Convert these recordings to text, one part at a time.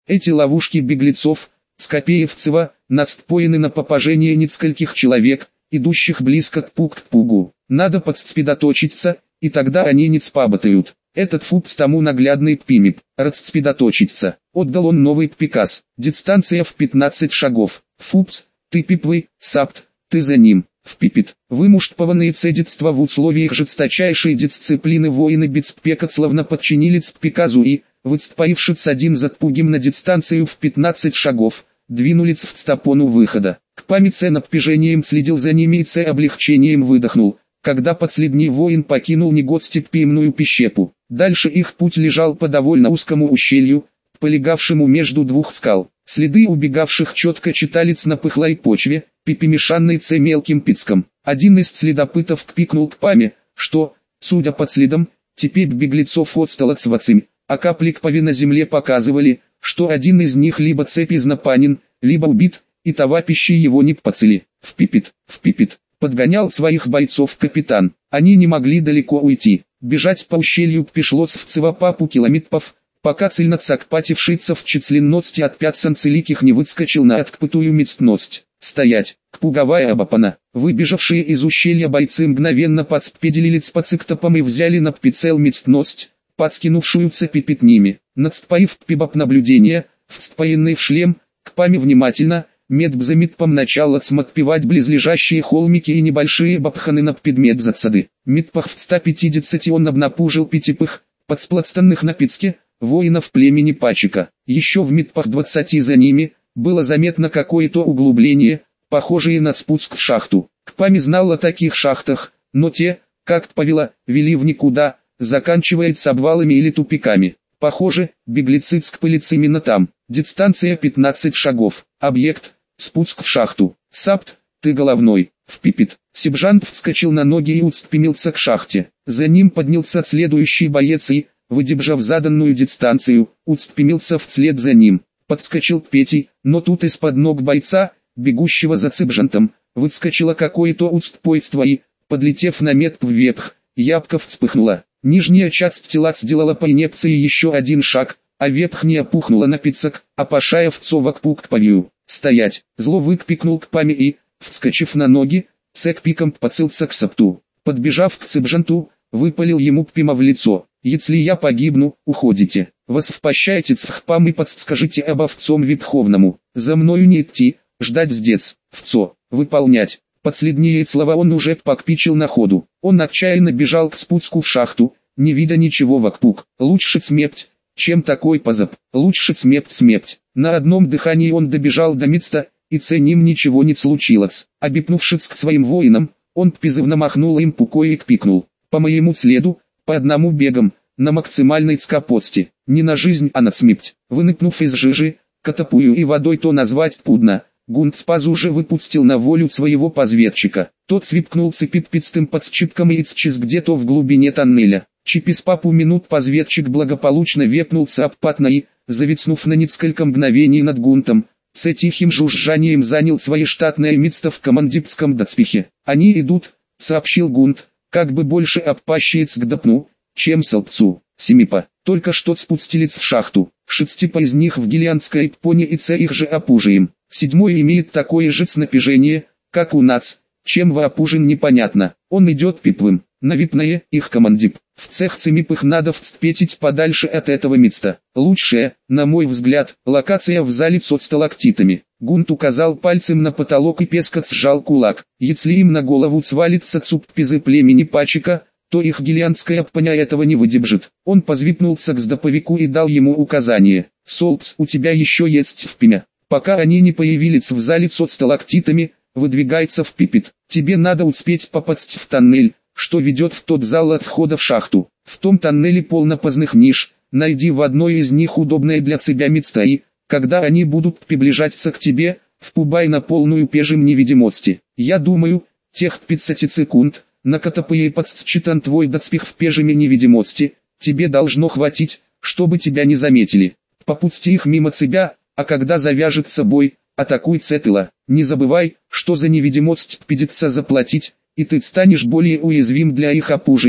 Эти ловушки беглецов, Скопеевцева, надстпоены на попажение нескольких человек, идущих близко к пугу. Надо подспидоточиться, и тогда они не цпаботают. Этот фупс тому наглядный пимип, расцпидоточиться. Отдал он новый приказ. Дистанция в 15 шагов. Фупс, ты пипвый, сапт, ты за ним. Впипит. Вымуштпованные цедетства в условиях жесточайшей дисциплины воины беспрекословно подчинились приказу и, выцпаившись один за пугим на дистанцию в 15 шагов, двинулись в стопону выхода. К памяти напряжением следил за ними и облегчением выдохнул, когда последний воин покинул негостепимную пещепу. Дальше их путь лежал по довольно узкому ущелью, полегавшему между двух скал. Следы убегавших четко читались на пыхлой почве, перемешанной мелким песком. Один из следопытов кпикнул к паме, что, судя по следам, теперь беглецов отсталось вацим, а капли крови на земле показывали, что один из них либо изнапанен, либо убит, и товарищи его не поцели. Впипит, подгонял своих бойцов капитан. Они не могли далеко уйти. Бежать по ущелью пришлось в цевапапу километров, пока цельноцакпатившийся в численности от 500 целиких не выскочил на открытую местность. Стоять, кпуговая обопана. Выбежавшие из ущелья бойцы мгновенно подспеделились по циктопам и взяли на прицел местность, подскинувшуюся перед ними. Надстпаив пибоп наблюдения, встпоенный в шлем, к паме внимательно, медбзамитпом начал отсматпевать близлежащие холмики и небольшие бабханы на предмет засады. Митпах в 150 он обнапужил пятипых, подсплацанных на пицке, воинов племени Пачика. Еще в митпах 20 за ними, было заметно какое-то углубление, похожее на спуск в шахту. Кпами знал о таких шахтах, но те, как повела, вели в никуда, заканчивается обвалами или тупиками. Похоже, беглецы цкпылись именно там. Дистанция 15 шагов. Объект, спуск в шахту. Сапт, ты головной. Впипит. Сержант вскочил на ноги и устремился к шахте. За ним поднялся следующий боец и, выдержав заданную дистанцию, устремился вслед за ним. Подскочил к Пете, но тут из-под ног бойца, бегущего за сержантом, выскочило какое-то устпойство и, подлетев на метр вверх, ябко вспыхнула. Нижняя часть тела сделала по инерции еще один шаг, а верхняя пухнула на пиццак, опошая вцовок пук к павию. Стоять! Зло выкрикнул к паме и, вскочив на ноги, цек пиком поцелся к сапту. Подбежав к сержанту, выпалил ему прямо в лицо. «Если я погибну, уходите. Воспощайте цхпам и подскажите об овцом ветховному. За мною не идти, ждать здесь, вцо, выполнять». Последние слова он уже покпичил на ходу. Он отчаянно бежал к спуску в шахту, не видя ничего вокруг. Лучше смерть, чем такой позаб. Лучше смерть. На одном дыхании он добежал до места, и с ним ничего не случилось. Обипнувшись к своим воинам, он призывно махнул им пукой и кпикнул. По моему следу, по одному бегом, на максимальной скорости. Не на жизнь, а на смерть. Вынырнув из жижи, катапую и водой то назвать трудно. Гунцпаз уже выпустил на волю своего позведчика. Тот свипкнул цепиппистым подсчипком и исчез где-то в глубине тоннеля. Через пару минут позведчик благополучно вепнулся обпатно и, зависнув на несколько мгновений над гунтом, с тихим жужжанием занял свое штатное место в командирском доспехе. «Они идут», — сообщил гунт, как бы больше обпащиец к допну, чем солбцу. Семипа, только что спустились в шахту. 6 из них в гелианской поне и их же опужием. 7 имеет такое же снапряжение, как у нас, чем воопужен непонятно. Он идет пиплым. На випное, их командип. В цех цемипых надо вспетить подальше от этого места. Лучшая, на мой взгляд, локация в зале со сталактитами. Гунт указал пальцем на потолок и пескац сжал кулак. Если им на голову свалится цуппизы племени Пачика, то их гелианская пня этого не выдержит. Он позвипнулся к сдоповику и дал ему указание. «Солпс, у тебя еще есть впимя. Пока они не появились в зале со сталактитами, выдвигается в пипит. Тебе надо успеть попасть в тоннель, что ведет в тот зал от входа в шахту. В том тоннеле полно поздних ниш, найди в одной из них удобное для тебя место и, когда они будут приближаться к тебе, впубай на полную пежим невидимости. Я думаю, тех 50 секунд, на которые подсчитан твой доспех в пежиме невидимости, тебе должно хватить, чтобы тебя не заметили. Попусти их мимо себя, а когда завяжется бой, атакуй цетыла. Не забывай, что за невидимость придется заплатить, и ты станешь более уязвим для их опужия,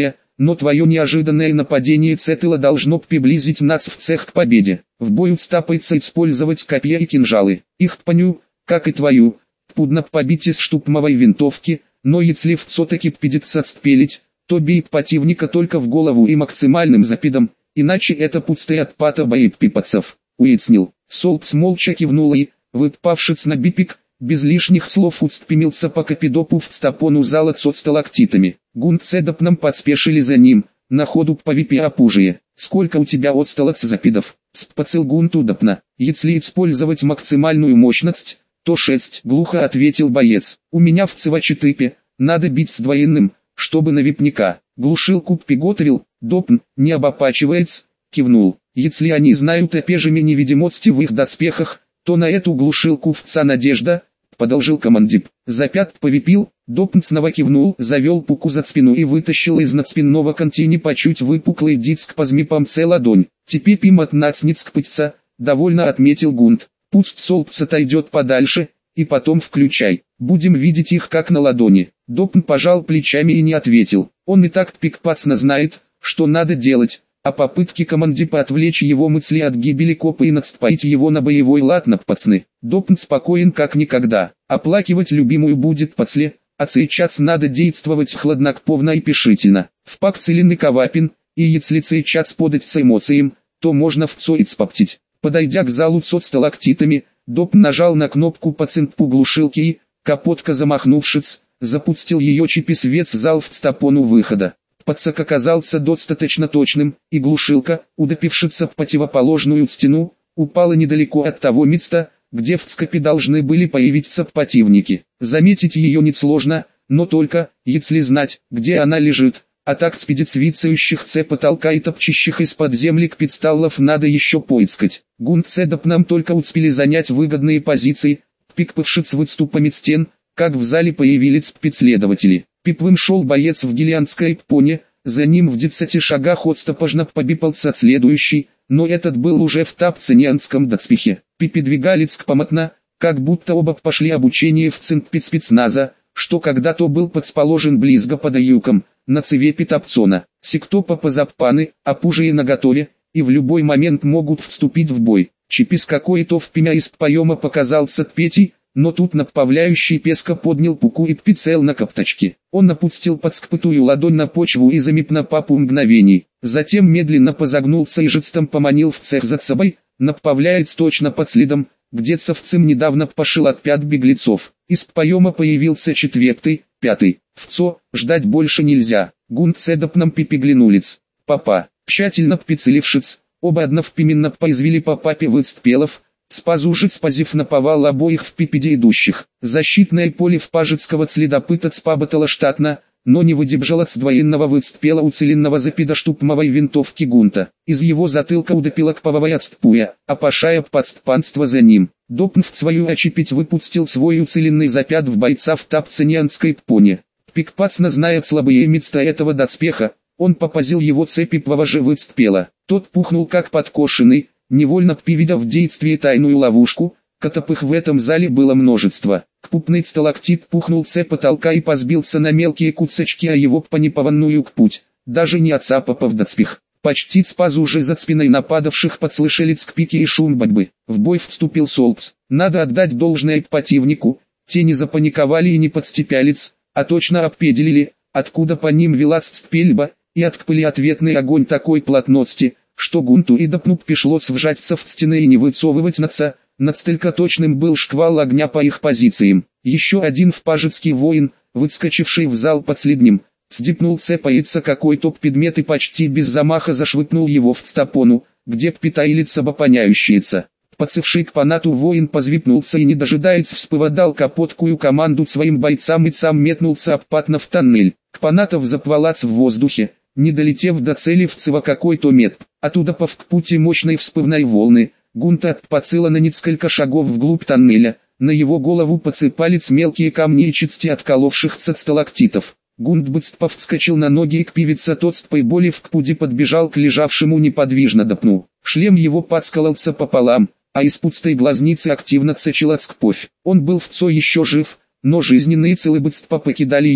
но твое неожиданное нападение Цетыла должно приблизить нас в цех к победе. В бою стапается использовать копья и кинжалы. Их паню, как и твою, пудно побить из штупмовой винтовки, но если все-таки придется спелить, то бей противника только в голову и максимальным запидом, иначе это пустая отпата боеприпасов. Уяснил. Солпс молча кивнул и, выпавшись на бипик, без лишних слов устремился по капидопу в стапону зала со сталактитами. Гунт с Эдопном подспешили за ним, на ходу повипи опужие. «Сколько у тебя отсталок запидов?» — спацил Гунт удобно. «Если использовать максимальную мощность, то 6, глухо ответил боец. «У меня в ЦВ-4, надо бить с двойным, чтобы на випника». Глушилку приготовил, Допн, не обопачивается, кивнул. «Если они знают о пежеме невидимости в их доспехах, то на эту глушилку вца надежда», — продолжил командир. Запят повипил, Допн снова кивнул, завел пуку за спину и вытащил из надспинного контини по чуть выпуклый диск по змипамце ладонь. «Теперь им от нацниц к пытца», — довольно отметил Гунт. «Пусть Солпс отойдет подальше, и потом включай. Будем видеть их как на ладони». Допн пожал плечами и не ответил. Он и так прекрасно знает, что надо делать, а попытки командира отвлечь его мысли от гибели копа и надспоить его на боевой лад на пацаны. Допн спокоен как никогда. Оплакивать любимую будет после, а сейчас надо действовать хладнокровно и решительно. В пак целенный Ковапин, и если сейчас податься эмоциям, то можно вцоить поптить. Подойдя к залу со сталактитами, Допн нажал на кнопку по цинку глушилки и, капотка замахнувшись, запустил ее чипи-свет зал в стапону выхода. Подсак оказался достаточно точным, и глушилка, удопившись в противоположную стену, упала недалеко от того места, где в скопе должны были появиться противники. Заметить ее несложно, но только, если знать, где она лежит, а так спидицвицающих с потолка и топчащих из-под земли кпидсталлов надо еще поискать. Гунт с Эдопном только успели занять выгодные позиции, пикпавшись выступами стен, как в зале появились преследователи. Пипвым шел боец в гелианской поне, за ним в 10 шагах отстопожно побипался следующий, но этот был уже в тапценианском доспехе. Пипи двигались помотно, как будто оба пошли обучение в цинпецспецназа, что когда-то был подсположен близко под юком, на цевепе Тапцона. Сектопа позапаны, опужие наготове, и в любой момент могут вступить в бой. Чипис какой-то впрямь из поема показался Петей, но тут направляющий песка поднял пуку и прицел на копточки. Он опустил подскпытую ладонь на почву и замип на папу мгновений. Затем медленно позагнулся и жестом поманил в цех за собой, направляясь точно под следом, где совцем недавно пошил от 5 беглецов. Из поема появился 4-й, 5-й. Вцо, ждать больше нельзя. Гунт с Эдопном переглянулись. Папа, тщательно прицелившись, оба одновременно произвели по папе выстрелов, спазужить спазив наповал обоих в пипеде идущих. Защитное поле в пажецкого следопыта спаботало штатно, но не выдержало с двоенного выстрела уцеленного запида штупмовой винтовки Гунта. Из его затылка удопила кповая отстпуя, опашая подстпанство за ним. Допн в свою очепить выпустил свой уцеленный запят в бойца в тапценианской поне. Пикпацно зная слабые места этого доспеха, он попазил его цепи плаваже выстрела. Тот пухнул как подкошенный, невольно приведя в действие тайную ловушку, котопых в этом зале было множество. Кпупный сталактит пухнул с потолка и позбился на мелкие кусочки, а его по непованную к путь, даже не отцапав доспех. Почти спазу уже за спиной нападавших подслышали скпики и шум борьбы. В бой вступил Солпс. Надо отдать должное противнику, те не запаниковали и не подстепялись, а точно определили, откуда по ним велась стрельба, и открыли ответный огонь такой плотности, что Гунту и Допну пришлось вжаться в стены и не выцовывать носа. Настолько точным был шквал огня по их позициям. Еще один впажецкий воин, выскочивший в зал последним, сдипнул цепается какой-то предмет и почти без замаха зашвырнул его в стапону, где притаились обопоняющиеся. Подсевший к панату воин позвипнулся и не дожидаясь вспыводал капоткую команду своим бойцам и сам метнулся обратно в тоннель. Кпанатов заплалац в воздухе, не долетев до цели вцева какой-то мет. Оттуда по вкпути мощной вспывной волны, Гунта отпацила на несколько шагов вглубь тоннеля, на его голову подсыпались мелкие камни и части отколовшихся сталактитов. Гунт быстро вскочил на ноги и к пивице тот с боли в кпуде подбежал к лежавшему неподвижно Допну. Шлем его подскололся пополам, а из пустой глазницы активно цечила скповь. Он был вцо еще жив, но жизненные силы быстро покидали его.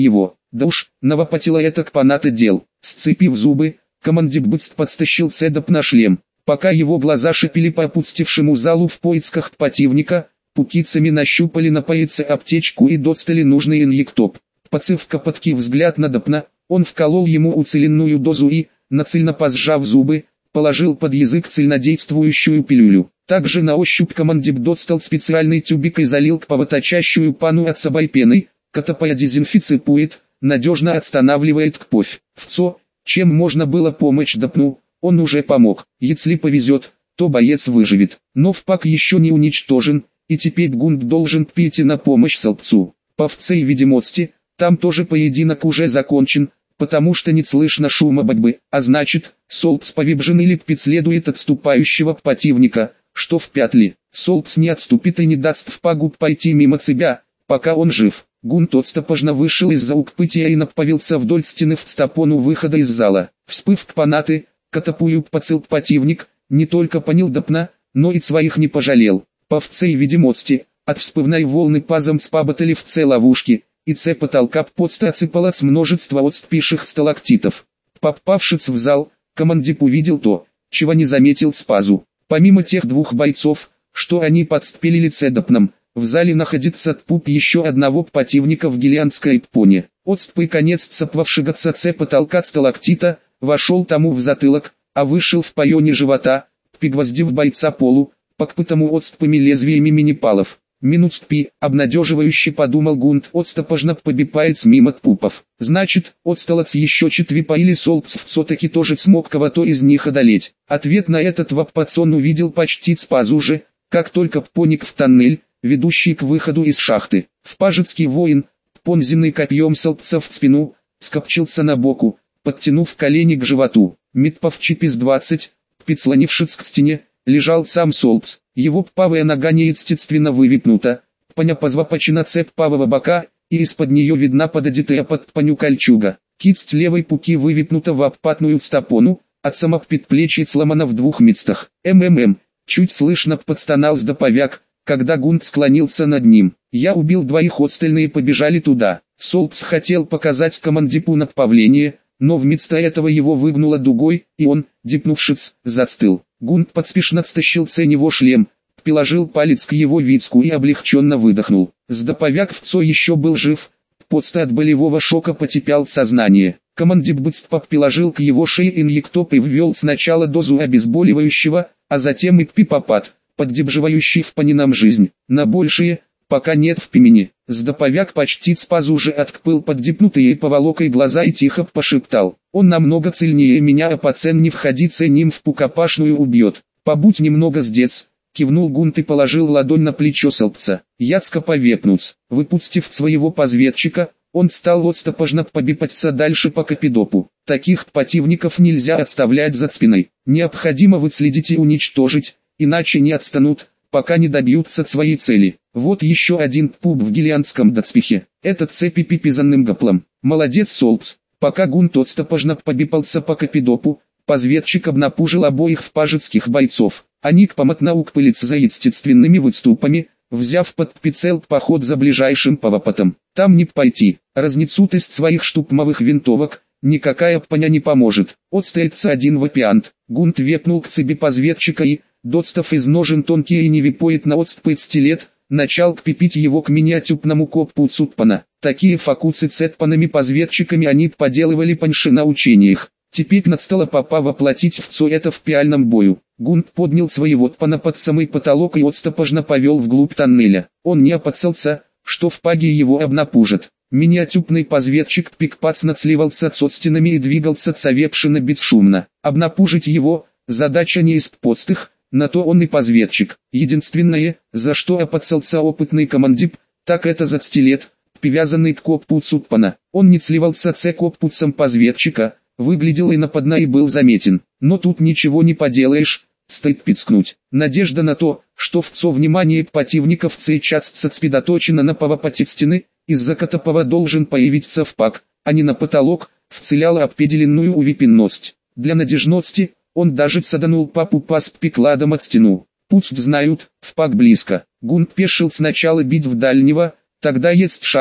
Да уж, навопотело это к панаты дел. Сцепив зубы, командир быстро подстащил цедоп на шлем. Пока его глаза шипели по опустевшему залу в поисках противника, пукицами нащупали на поясе аптечку и достали нужный инъектоп. Пацав копоткий взгляд на Допна, он вколол ему уцеленную дозу и, нацельно позжав зубы, положил под язык цельнодействующую пилюлю. Также на ощупь командир достал специальный тюбик и залил кровоточащую пану от собой пеной, которая дезинфицирует, надежно останавливает кровь. Чем можно было помочь Допну, он уже помог. Если повезет, то боец выживет. Но впак еще не уничтожен, и теперь Гунт должен прийти на помощь Солбцу. По всей видимости, там тоже поединок уже закончен, потому что не слышно шума борьбы, а значит, Солбц повержен или преследует отступающего противника, что в пятли. Солбц не отступит и не даст впагу пойти мимо себя, пока он жив. Гунт отстопожно вышел из-за укрытия и направился вдоль стены в стопону выхода из зала. Вспыв панаты, катапую поцел противник, не только понял Допна, но и своих не пожалел. По всей видимости, от вспывной волны пазом спаботали в це ловушки, и це потолка подста отсыпалось множество отступивших сталактитов. Попавшись в зал, командир увидел то, чего не заметил спазу. Помимо тех двух бойцов, что они подступили цедопном, в зале находится труп еще одного противника в гелианской поне. Отступый конец цепвавшегося це потолка сталактита, вошел тому в затылок, а вышел в районе живота, пригвоздив бойца полу, покпытому отступами лезвиями минипалов. Минут спи, обнадеживающе подумал Гунт, отстопожно побипает мимо трупов. Значит, отсталец еще четвипа или Солбц все-таки тоже смог кого-то из них одолеть. Ответ на этот вопрос он увидел почти сразу же, как только проник в тоннель, ведущий к выходу из шахты. Впажецкий воин, понзенный копьем Солбца в спину, скопчился на боку, подтянув колени к животу. Метпав чипис 20, прислонившись к стене, лежал сам Солбц. Его правая нога неестественно вывипнута, паня позвапачена цепь правого бока, и из-под нее видна пододетая под паню кольчуга. Кисть левой пуки вывипнута в обпатную стопону, от самых предплечий сломана в двух местах. Чуть слышно подстонал сдоповяк, когда Гунт склонился над ним. Я убил двоих, остальные побежали туда. Солбц хотел показать командиру направление, но вместо этого его выгнуло дугой, и он, дипнувшись, застыл. Гунт поспешно стащил с него шлем, приложил палец к его вицку и облегченно выдохнул. Сдоповяк еще был жив, просто от болевого шока потерял сознание. Командир быстро приложил к его шее инъектоп и ввел сначала дозу обезболивающего, а затем и пипопат, поддерживающий в панинам жизнь. На большее, пока нет в пимени. Сдоповяк почти спазу же открыл поддипнутые поволокой глаза и тихо пошептал: «Он намного сильнее меня, а пацан не входи с ним в пукопашную убьет. Побудь немного здесь», — кивнул Гунт и положил ладонь на плечо Солбца. Яцко повепнуц. Выпустив своего позведчика, он стал отстопожно побипаться дальше по Капидопу. Таких противников нельзя отставлять за спиной. Необходимо выследить и уничтожить, иначе не отстанут, пока не добьются своей цели. Вот еще один пуб в гелианском доспехе. Это цепи пипизанным гоплом. Молодец, Солбц. Пока Гунт отстопожно побипался по Капидопу, позведчик обнапужил обоих впажецких бойцов. Они помотно укпылись за естественными выступами, взяв под прицел поход за ближайшим повопотом. Там не пойти, разнесут из своих штурмовых винтовок, никакая паня не поможет. Отстается один вопиант. Гунт вепнул к цепи позведчика и, достав из ножен тонкий и невипоет на отступы стилет, начал кпипить его к миниатюрному копу Цуппана. Такие фокусы цеппанами позведчиками они поделывали паньше на учениях. Теперь настало папа воплотить это в реальном бою. Гунт поднял своего тпана под самый потолок и отстопожно повел вглубь тоннеля. Он не опасался, что в паге его обнапужат. Миниатюрный позведчик пикпацно сливался со стенами и двигался совершенно бесшумно. Обнапужить его – задача не из простых, на то он и позведчик. Единственное, за что опасался опытный командир, так это за стилет, привязанный к копу Цуппана. Он не сливался с коппуцем позведчика, выглядел и нападно и был заметен. Но тут ничего не поделаешь, стоит пискнуть. Надежда на то, что внимание противников сейчас сосредоточено на повопоте стены, из-за которого должен появиться впак, а не на потолок, вцеляла определенную уверенность. Для надежности, он даже саданул папу пас прикладом от стену. Пусть знают, впак близко. Гунт пешил сначала бить в дальнего, тогда есть шанс,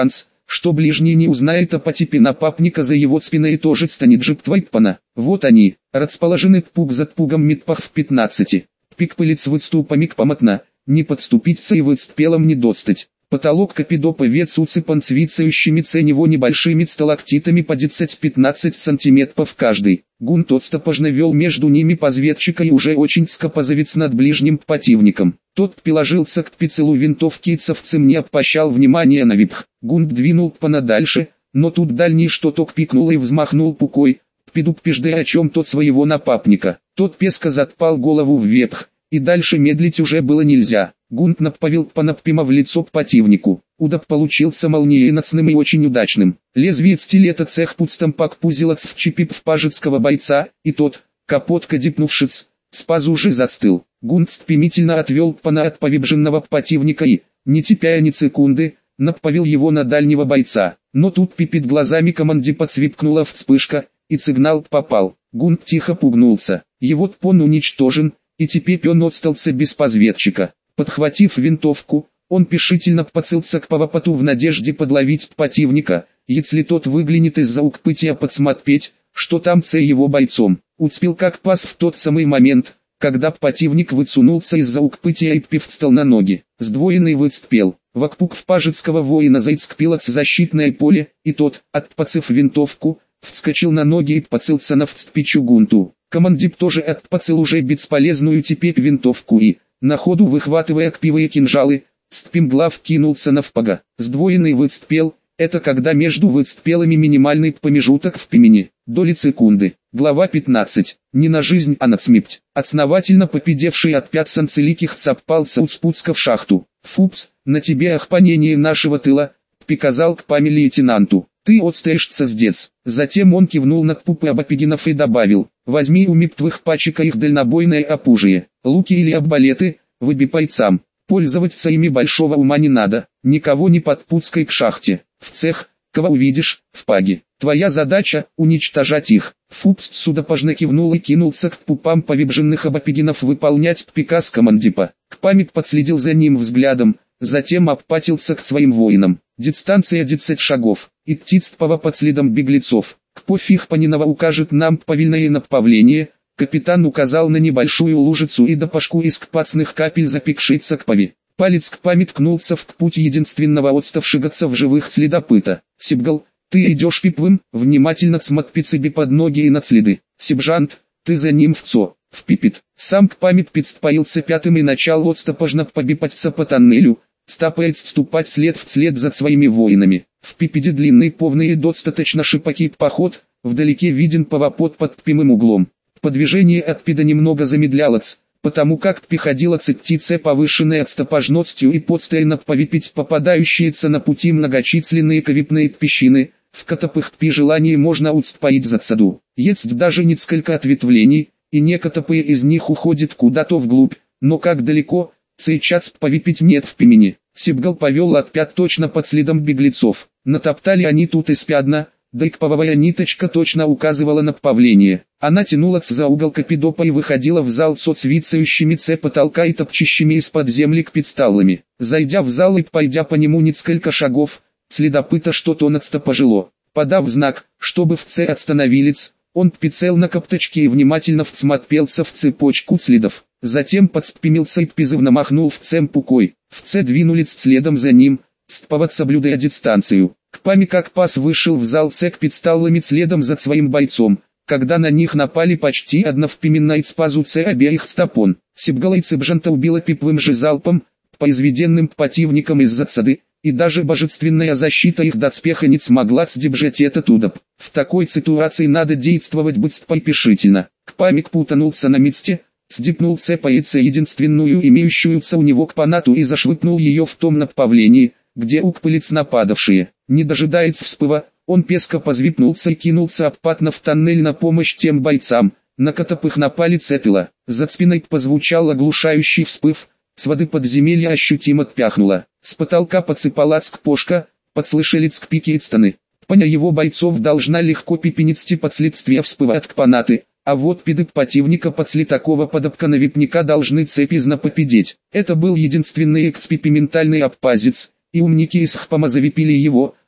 что ближний не узнает о потипе напапника за его спиной и тоже станет жиптвайпана. Вот они, расположены пуг за пугом митпах в 15. Пик пылец выступами к помотна, не подступиться и выстпелом не достать. Потолок капидопа вец уцепан цвицающими него небольшими сталактитами по 10-15 сантиметров каждый. Гунт отстопожно вел между ними позведчика и уже очень скопозовец над ближним противником. Тот приложился к прицелу винтовки и цевцем не обращал внимания на випх. Гунт двинул понадальше, но тут дальний что-то пикнул и взмахнул пукой, пидуппеждая о чем тот своего напапника. Тот песко затпал голову вверх, и дальше медлить уже было нельзя. Гунт направил панаппима в лицо противнику. Удар получился молниеносным и очень удачным. Лезвие стилета цех пудстампак пузилац вчепив в пажецкого бойца, и тот, капотка дипнувшись, спазу уже застыл. Гунт стремительно отвел пана от поверженного противника и, не теряя ни секунды, направил его на дальнего бойца. Но тут перед глазами командипа цвипкнула вспышка, и сигнал попал. Гунт тихо пугнулся. Его тпон уничтожен, и теперь он остался без позведчика. Подхватив винтовку, он пешительно поцелился к парапету в надежде подловить противника, если тот выглянет из-за укрытия подсмотреть, что там с его бойцом. Успел как пас в тот самый момент, когда противник высунулся из-за укрытия и привстал на ноги. Сдвоенный выступил. Вокруг пажецкого воина заицкпилось защитное поле, и тот, отпацав винтовку, вскочил на ноги и поцелся на вцпичу Гунту. Командип тоже отпацал уже бесполезную теперь винтовку и, на ходу выхватывая кпивые кинжалы, стремглав кинулся на впага. Сдвоенный выступил, это когда между выступелами минимальный промежуток в времени, доли секунды. Глава 15. Не на жизнь, а на смерть. Основательно попедевший от пят санцеликих цаппался у спуска в шахту. «Фупс, на тебе охпанение нашего тыла», — приказал к паме лейтенанту. «Ты отстаешься, сдец». Затем он кивнул на кпупы Абапегинов и добавил: «Возьми у мертвых пачека их дальнобойное оружие, луки или арбалеты, выбей бойцам. Пользоваться ими большого ума не надо, никого не подпускай к шахте. В цех, кого увидишь, в паге. Твоя задача — уничтожать их». Фупс судопожно кивнул и кинулся к пупам поверженных Абапегинов выполнять приказ командипа. Кпамик подследил за ним взглядом, затем обпатился к своим воинам. Дистанция 10 шагов, и птицпова под следом беглецов. Кто Фихпанинова укажет нам повильное направление? Капитан указал на небольшую лужицу и допашку из кпацных капель запекшейся кпави. Палец кпами ткнулся в путь единственного отставшегося в живых следопыта. Сибгал, ты идешь пипвым, внимательно смотри себе под ноги и на следы. Сибжант, ты за ним в пипит. Сам кпамит подступился пятым и начал отстопожно побипаться по тоннелю, стапает ступать след за своими воинами. В пипеде длинный повный и достаточно шипокий поход, вдалеке виден повопот под прямым углом. Подвижение от пида немного замедлялось, потому как приходилось идти повышенной отстопожностью и постоянно повипить попадающиеся на пути многочисленные ковипные песчины, в которых при желании можно уцепить за саду. Есть даже несколько ответвлений, и некоторые из них уходят куда-то вглубь, но как далеко, сейчас повипить нет в пимени. Сибгал повел от пят точно под следом беглецов. Натоптали они тут испядно, да и кповая ниточка точно указывала направление. Она тянулась за угол капидопа и выходила в зал со свицающими потолка и топчущими из-под земли кпидсталлами. Зайдя в зал и пойдя по нему несколько шагов, следопыта что-то отстопожило. Подав знак, чтобы в остановились, он прицел на копточке и внимательно всмотрелся в цепочку следов. Затем подспрямился и призывно махнул пукой. Двинулись следом за ним, соблюдая дистанцию. Кпами как пас вышел в зал кпидсталлами следом за своим бойцом, когда на них напали почти одновременно из пазу обеих стопон. Сибгала и Цыбжанта убила пиповым же залпом, произведенным противником из засады, и даже божественная защита их доспеха не смогла сдержать этот удар. В такой ситуации надо действовать быстро и решительно. Кпамик путанулся на месте, сдипнул цепается единственную имеющуюся у него кпанату и зашвырнул ее в том направлении, где укпылись нападавшие. Не дожидаясь вспыва, он песко позвипнулся и кинулся обратно в тоннель на помощь тем бойцам, на которых напали с тыла. За спиной позвучал оглушающий вспыв, с воды подземелья ощутимо пяхнуло. С потолка подсыпалась кпошка, подслышались кпикетстаны. Паня его бойцов должна легко пипениться под следствие вспыва от кпанаты, а вот пиды противника после такого подобка випника должны цепизно попедеть. Это был единственный экспериментальный обпазец, и умники из хпама завипили его,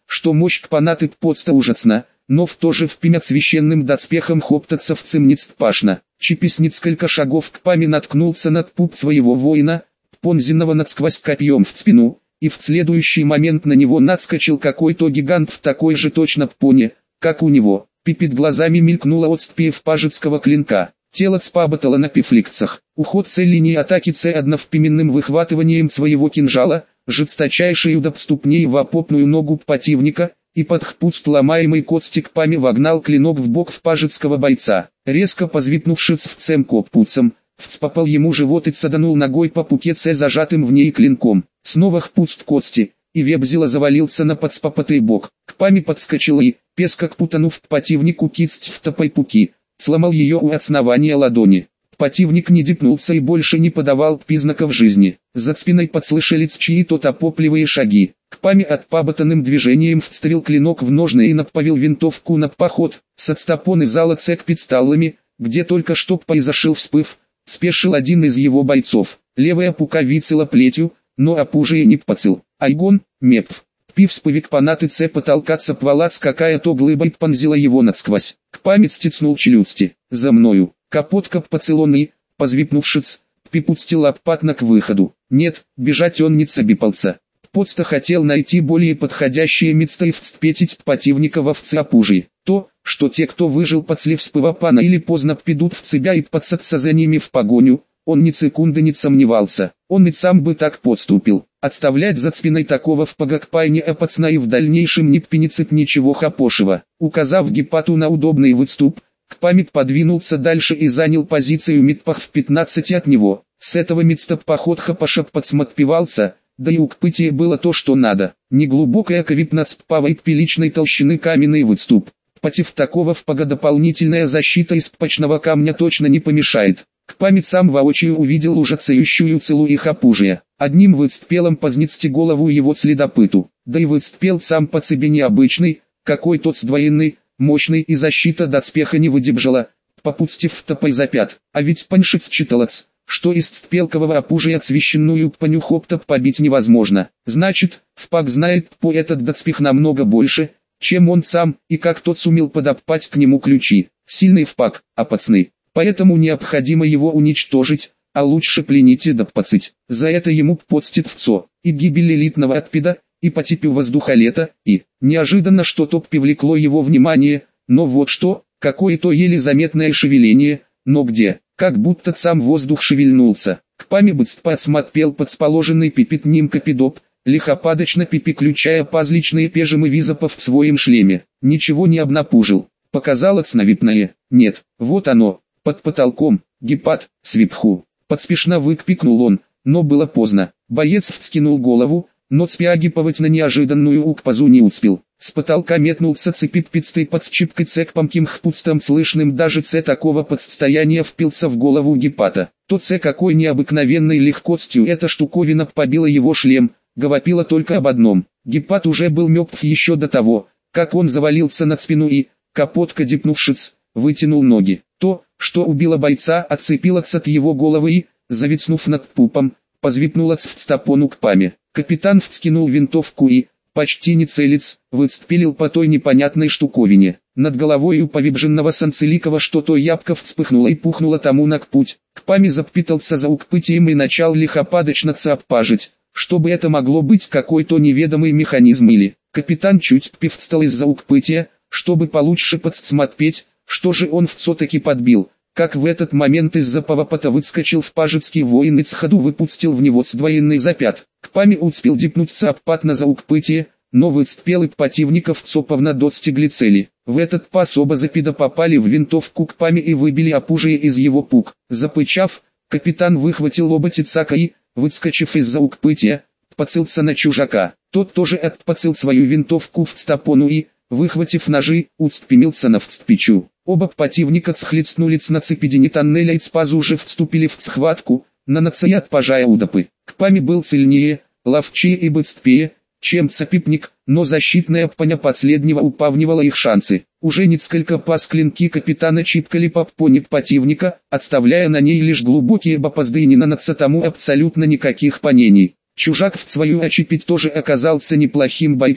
что мощь кпанаты подста ужасна, но в то же впимя священным доспехом хоптацевцем ниц пашна. Чипис несколько шагов к паме наткнулся над пуп своего воина, понзенного насквозь копьем в спину, и в следующий момент на него надскочил какой-то гигант в такой же точно поне, как у него. Пипит глазами мелькнула отступив пажецкого клинка. Тело спаботало на пифликцах. Уход с линии атаки С одновременным выхватыванием своего кинжала, жесточайшей удоб ступней в опопную ногу противника, и под хпуст ломаемый костик пами вогнал клинок в бок впажецкого бойца. Резко позвипнувшись в цем коппуцем, вцпопал ему живот и цаданул ногой по пуке С зажатым в ней клинком. Снова хпуст кости, и Вебзила завалился на подспопотый бок. К пами подскочил и, песко путанув противнику кисть в топой пуки, сломал ее у основания ладони. Противник не дипнулся и больше не подавал признаков жизни. За спиной подслышались чьи-то топопливые шаги. К паме отпаботанным движением вставил клинок в ножны и направил винтовку на поход. С отстопоны зала цек пистолами, где только что произошел вспыв, спешил один из его бойцов. Левая пука вицела плетью, но опужие не пацил. Айгон, мепф. Пивсповик панаты Ц потолкаться пвалац какая-то глыба и понзила его насквозь. К память стицнул челюсти. За мною. Капотка поцелонный, позвипнувшись, пипустил обпатно к выходу. Нет, бежать он не цебипался. Подста хотел найти более подходящее место и вцепетить противника в овцы опужи. То, что те, кто выжил под слив спывапана или поздно пидут в цебя и подсаться за ними в погоню, он ни секунды не сомневался. Он и сам бы так подступил. Отставлять за спиной такого в пагакпай не опасна и в дальнейшем не пеницит ничего хапошева. Указав Гепату на удобный выступ, Кпамик подвинулся дальше и занял позицию митпах в 15 от него. С этого места поход хапаша подсмотпевался, да и у Кпытия было то, что надо. Неглубокая ковипнацпавой пиличной толщины каменный выступ. Против такого впага дополнительная защита из пачного камня точно не помешает. Кпамик сам воочию увидел ужасающую целу их опужия. Одним выстпелом познести голову его следопыту, да и выстпел сам по себе необычный, какой тот сдвоенный, мощный и защита доспеха не выдержала, попустив топой запят. А ведь паншиц читалац, что из цпелкового опужия священную паню хоптоп побить невозможно. Значит, впак знает по этот доспех намного больше, чем он сам, и как тот сумел подопать к нему ключи. Сильный впак, опасный. Поэтому необходимо его уничтожить, а лучше пленить и допацить. За это ему подстит вцо, и гибель элитного отпеда, и по типу воздухолета, и неожиданно что-то привлекло его внимание, но вот что, какое-то еле заметное шевеление, но где, как будто сам воздух шевельнулся. К паме быстро отсмотрел подсположенный пипит ним капидоп, лихопадочно пипиключая пазличные пежемы визопов в своем шлеме. Ничего не обнапужил. Показалось навипное. Нет, вот оно, под потолком, Гепат, свипху. Подспешно выкпикнул он, но было поздно. Боец вскинул голову, но спиагиповать на неожиданную укпазу не успел. С потолка метнулся цепит-пицтой под счипкой цекпомким хпустом слышным даже Ц такого подстояния впился в голову Гепата. То Ц какой необыкновенной легкостью эта штуковина побила его шлем, говорила только об одном. Гепат уже был мертв еще до того, как он завалился на спину и, капотка дипнувшись, вытянул ноги. То, что убило бойца, отцепилось от его головы и, завицнув над пупом, позвипнулось в стопону к паме. Капитан вскинул винтовку и, почти не целец, выстрелил по той непонятной штуковине. Над головой у повибженного Санцеликова что-то ябко вспыхнуло и пухнуло тому на путь. К паме запытался за укпытием и начал лихопадочно цаппажить, чтобы это могло быть какой-то неведомый механизм или... Капитан чуть встал из-за укпытия, чтобы получше подсмотреть, что же он все-таки подбил. Как в этот момент из-за повопота выскочил в пажецкий воин и с ходу выпустил в него сдвоенный запят. К паме успел дипнуться обпатно за укпытие, но выцпел и противников цоповно достигли цели. В этот пас оба запида попали в винтовку к паме и выбили опужие из его пук. Запычав, капитан выхватил оба тицака и, выскочив из-за укпытия, поцелился на чужака. Тот тоже отпацал свою винтовку в стопону и, выхватив ножи, устремился на вцпичу. Оба противника схлестнулись на цепидине тоннеля и спазу уже вступили в схватку, на нацеят пожая удопы. К паме был сильнее, ловчее и быстрее, чем цепипник, но защитная паня последнего упавнивала их шансы. Уже несколько пас клинки капитана чипкали по поне противника, отставляя на ней лишь глубокие бопозды и не нанося тому абсолютно никаких панений. Чужак в свою очередь тоже оказался неплохим бойцом,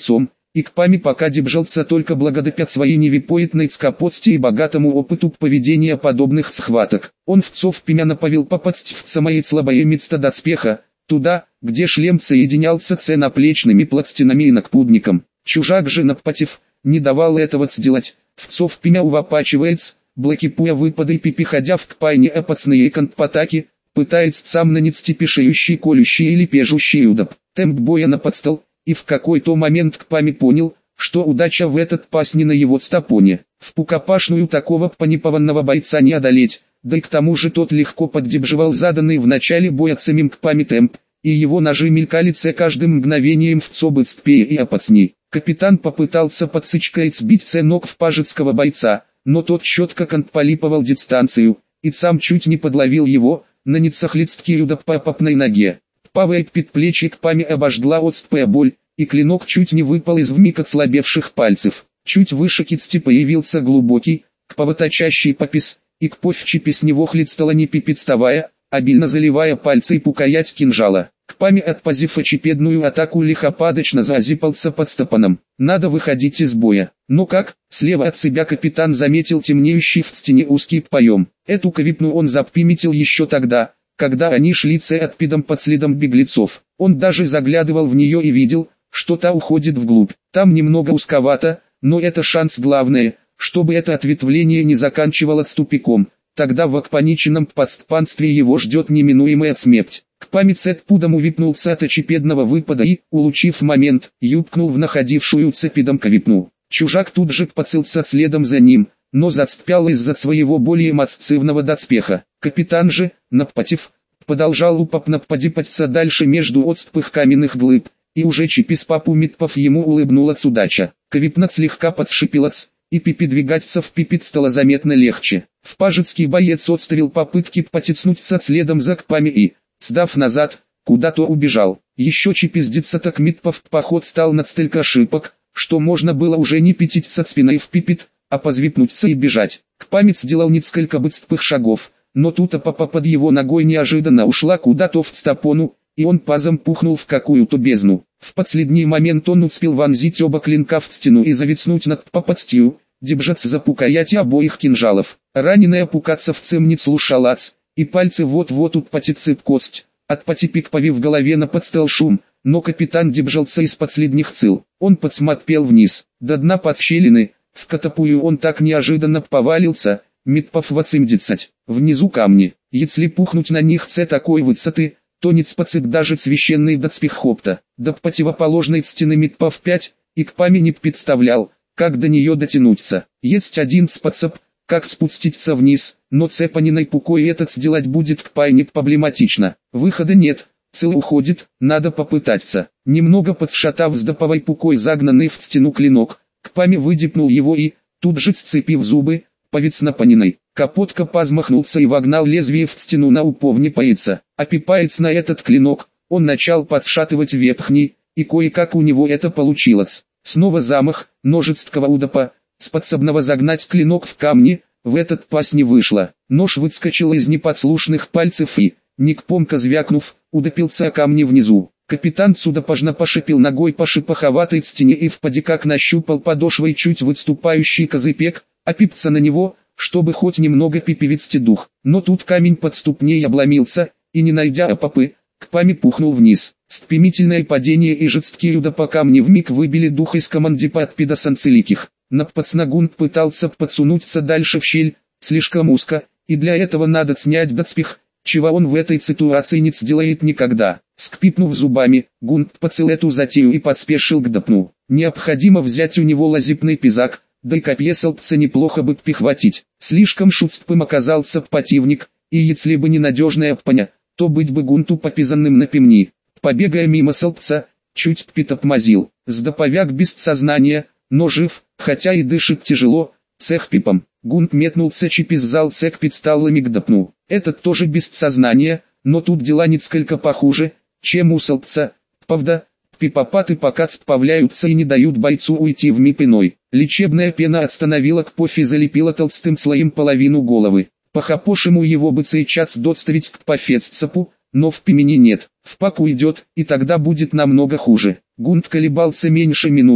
и к паме пока держался только благодаря своей невипоетной скопости и богатому опыту поведения подобных схваток. Он вцов пемя повел попадствца моей слабое место доспеха, туда, где шлем соединялся с наплечными пластинами и накпудником. Чужак же напротив, не давал этого сделать, вцов пемя увопачивается, блокируя выпады и переходя в кпайне опасные контратаки, пытается сам нанести пешеющий, колющий или пежущий удар. Темп боя наподстал, и в какой-то момент Кпами понял, что удача в этот пас не на его стопоне. В пукопашную такого понипованного бойца не одолеть, да и к тому же тот легко поддерживал заданный в начале боя самим Кпами темп, и его ножи мелькали каждым мгновением в быстрее и опасней. Капитан попытался подсычкать сбить ног в пажецкого бойца, но тот четко контролировал дистанцию, и сам чуть не подловил его, нанеся хлесткий удар по попной ноге. Правое предплечье Кпами обожгла острая боль, и клинок чуть не выпал из вмиг отслабевших пальцев. Чуть выше кисти появился глубокий, кровоточащий попис, и кровь в чипе с него хлестала не переставая, обильно заливая пальцы и рукоять кинжала. Кпами, отпозив очепедную атаку, лихопадочно зазипался под стопаном. Надо выходить из боя. Но как? Слева от себя капитан заметил темнеющий в стене узкий проем. Эту кавипну он заприметил еще тогда, когда они шли отпидом под следом беглецов. Он даже заглядывал в нее и видел, что та уходит вглубь. Там немного узковато, но это шанс главное, чтобы это ответвление не заканчивалось тупиком. Тогда в окпаниченном подступанстве его ждет неминуемая смерть. Кпами цепудом увипнулся от очепедного выпада и, улучив момент, юбкнул в находившую цепидом кавипну. Чужак тут же поцелся следом за ним, но зацепял из-за своего более массивного доспеха. Капитан же, напротив, продолжал упопно подипаться дальше между отступых каменных глыб, и уже чипис папу Митпов ему улыбнулась удача. Кавипна слегка подшипелась, и передвигаться в пипит стало заметно легче. Впажецкий боец отставил попытки потеснуться следом за Кпами и, сдав назад, куда-то убежал. Еще чипиздиться так Митпов поход стал настолько шибок, что можно было уже не пятиться спиной в пипит, а позвипнуться и бежать. Кпами сделал несколько быстрых шагов, но тут папа под его ногой неожиданно ушла куда-то в стопону, и он пазом пухнул в какую-то бездну. В последний момент он успел вонзить оба клинка в стену и завицнуть над попадстью, держаться за рукояти обоих кинжалов. Раненая пукацевцем не слушалась, и пальцы вот-вот употится кость. От потипик пови в голове наподстал шум, но капитан держался из последних сил. Он подсмотрел вниз, до дна подщелины, в катапую он так неожиданно повалился, Митпов 80. Внизу камни, если пухнуть на них такой высоты, то не спасет даже священный доспех хопта. До противоположной стены Митпов 5, и Кпами не представлял, как до нее дотянуться. Есть один способ, как спуститься вниз, но цепаниной пукой этот сделать будет Кпайне проблематично. Выхода нет, сил уходит, надо попытаться. Немного подшатав с доповой пукой загнанный в стену клинок, Кпами выдипнул его и, тут же сцепив зубы, повис на паниной. Капотка позмахнулся и вогнал лезвие в стену на уповне паяца. Опипаясь на этот клинок, он начал подшатывать верхний, и кое-как у него это получилось. Снова замах, ножицкого удопа, способного загнать клинок в камни, в этот пас не вышло. Нож выскочил из непослушных пальцев и, никпомко звякнув, удопился о камни внизу. Капитан судопожно пошипел ногой по шипоховатой стене и впади как нащупал подошвой чуть выступающий козырек, опипся на него, чтобы хоть немного перевести дух. Но тут камень под ступней обломился, и не найдя опоры, Кпами пухнул вниз. Стремительное падение и жесткие удары по камню вмиг выбили дух из командипа от педасанцеликих. Напацнагун пытался подсунуться дальше в щель, слишком узко, и для этого надо снять доспех, чего он в этой ситуации не сделает никогда. Скрипнув зубами, Гунт поцел эту затею и подспешил к допну. Необходимо взять у него лазипный пизак, да и копье солбца неплохо бы прихватить. Слишком шустрым оказался противник, и если бы не надежная паня, то быть бы Гунту попизанным на пемни. Побегая мимо солбца, чуть притопмазил. Сдоповяк без сознания, но жив, хотя и дышит тяжело, цех пипом. Гунт метнулся чипиззал цех пидсталлами к допну. Этот тоже без сознания, но тут дела несколько похуже, чем у солбца. Правда, пипопаты пока справляются и не дают бойцу уйти в мипиной. Лечебная пена остановила кровь и залепила толстым слоем половину головы. По-хапошему его бы сейчас доставить к пофесцапу, но в пимени нет. В пак уйдет, и тогда будет намного хуже. Гунт колебался меньше минуты,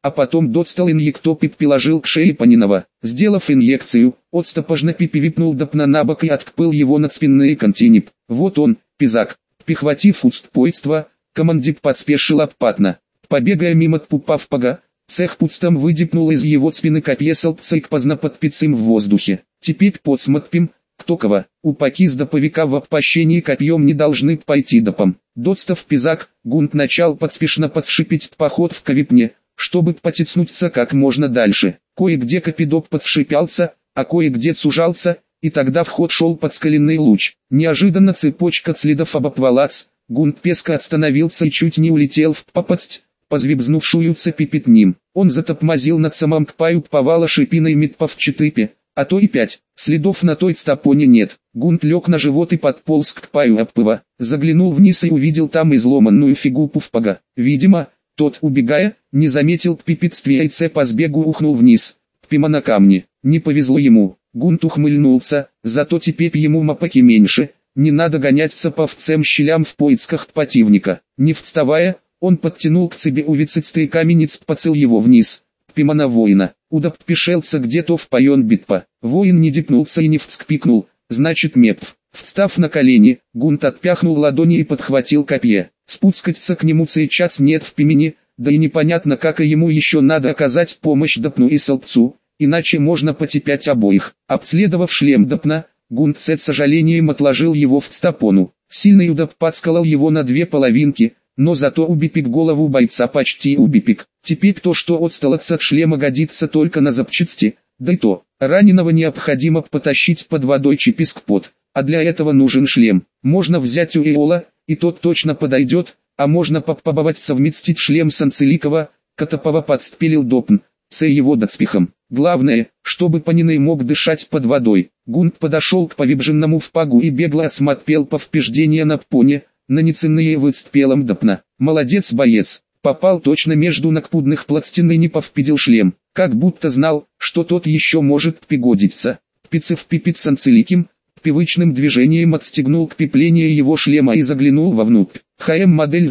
а потом достал инъектоп и приложил к шее Панинова. Сделав инъекцию, отстопожно Пипи випнул Допна на бок и откпыл его на спинные континеп. Вот он, пизак. Прихватив устпойство, командир подспешил обпатно. Побегая мимо Тпупавпага, цех пустом выдипнул из его спины копье салпцейк поздно подпицим в воздухе. Теперь подсмотрим, кто кого. Упаки с доповика в обпащении копьем не должны пойти допом. Достав пизак, Гунт начал подспешно подшипить поход в ковипне, чтобы потеснуться как можно дальше. Кое-где копидоп подшипялся, а кое-где сужался, и тогда в ход шел подскаленный луч. Неожиданно цепочка следов обопвалась, Гунт песко остановился и чуть не улетел в попасть, позвибзнувшую цепи перед ним. Он затопмазил над самым кпаю повала шипиной метпа в 4, а то и 5. Следов на той стопоне нет. Гунт лег на живот и подполз к кпаю обпыва. Заглянул вниз и увидел там изломанную фигу Пуфпага. Видимо, тот, убегая, не заметил препятствия и по сбегу ухнул вниз. Пима на камне. Не повезло ему. Гунт ухмыльнулся, зато теперь ему мапаки меньше. Не надо гоняться по овцем щелям в поисках противника. Не вставая, он подтянул к себе увицистый каменец, поцел его вниз. Пима на воина. Удап пишелся где-то в пайон битпа. Воин не дипнулся и не вскпикнул, значит мепв. Встав на колени, Гунт отпяхнул ладони и подхватил копье. Спускаться к нему сейчас нет в пимени, да и непонятно, как и ему еще надо оказать помощь Допну и Салпцу, иначе можно потепять обоих. Обследовав шлем Допна, Гунт с сожалением отложил его в стопону. Сильный Удап подскалал его на две половинки, но зато убипик голову бойца почти убипик. Теперь то, что отсталось от шлема, годится только на запчасти, да и то, раненого необходимо потащить под водой чипискпот, а для этого нужен шлем. Можно взять у Эола, и тот точно подойдет, а можно попробовать совместить шлем с Анцеликова, Катапова подспилил Допн, с его доспехом. Главное, чтобы Паниной мог дышать под водой. Гунт подошел к повибженному впагу и бегло осмотрел повреждения на поне, нанесенные выстрелом Допна. Молодец боец, попал точно между накпудных пластин и не повпидел шлем, как будто знал, что тот еще может пригодиться. Пицев пипит с Анцеликим, привычным движением отстегнул крепление его шлема и заглянул вовнутрь. ХМ модель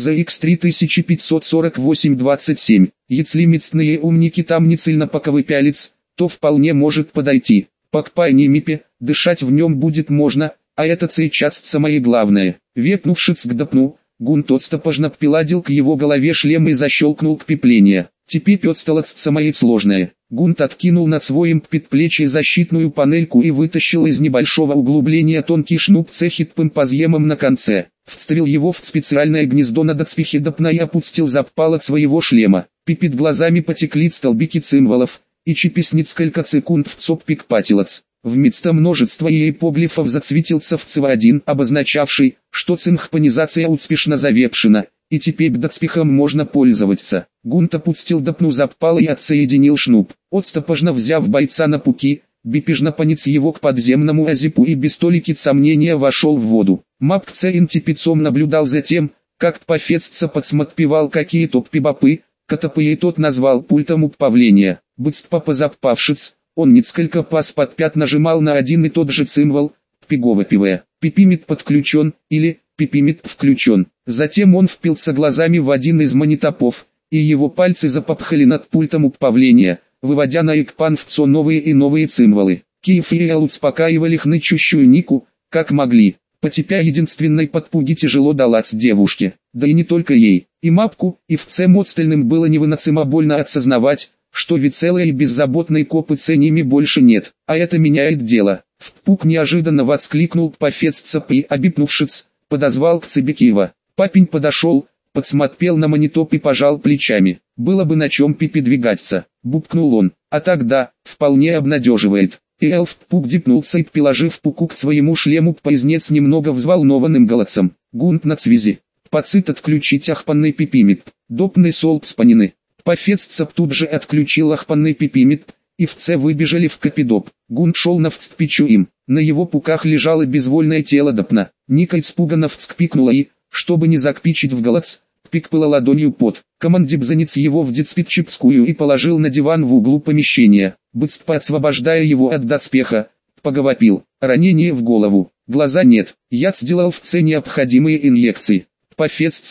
ZX3548-27. Если местные умники там не цельнопаковый пялец, то вполне может подойти. Покпай не мипе, дышать в нем будет можно, а это сейчас самое главное. Вепнувшись к Допну, Гунт отстопожно приладил к его голове шлем и защелкнул крепление. Теперь отсталось самое сложное. Гунт откинул над своим предплечье защитную панельку и вытащил из небольшого углубления тонкий шнур цехитпым позъемом на конце. Вставил его в специальное гнездо на доспехе Допна и опустил запалок своего шлема. Перед глазами потекли столбики цимволов, и через несколько секунд в цоппик патилац. Вместо множества иероглифов зацветился в ЦВ1, обозначавший, что цинхпонизация успешно завершена, и теперь доспехом можно пользоваться. Гунт опустил Допну запал и отсоединил шнур. Отстопожно взяв бойца на пуки, бипежно понес его к подземному азипу и без толики сомнения вошел в воду. Мапк Центипицом наблюдал за тем, как Пафецца подсмотпевал какие-то пибопы, Катапы и тот назвал пультом управления. Быстро позапавшись, он несколько пас под пят нажимал на один и тот же цимвол, пиговопивая. Пипимит подключен, или пипимит включен. Затем он впился глазами в один из монитопов, и его пальцы запопхали над пультом управления, выводя на экран все новые и новые цимволы. Киев и Эл успокаивали хнычущую Нику, как могли. Потепя единственной подпуги тяжело далась девушке, да и не только ей. И Мапку, и всем остальным было невыносимо больно осознавать, что ведь целой и беззаботной копы ними больше нет, а это меняет дело. Впук неожиданно воскликнул Пафецца и, обипнувшись, подозвал к Цебекиева. Папень подошел, подсмотрел на монитоп и пожал плечами. Было бы на чем передвигаться, бубкнул он, а тогда, вполне обнадеживает. И Эльф Пук дипнулся и, приложив Пуку к своему шлему, произнес немного взволнованным голосом. Гунт на связи. Пацит отключить ахпанный пипимит. Допный солпспанины. Пафеццап тут же отключил ахпанный пипимит, и вце выбежали в капидоп. Гунт шел навстречу им. На его пуках лежало безвольное тело Допна. Ника испуганно вскпикнула и, чтобы не закпичить в голос, пикпала ладонью под. Командир занес его в детспитчипскую и положил на диван в углу помещения. Быстро освобождая его от доспеха, поговопил. Ранение в голову. Глаза нет. Я сделал вце необходимые инъекции. Пафеццап,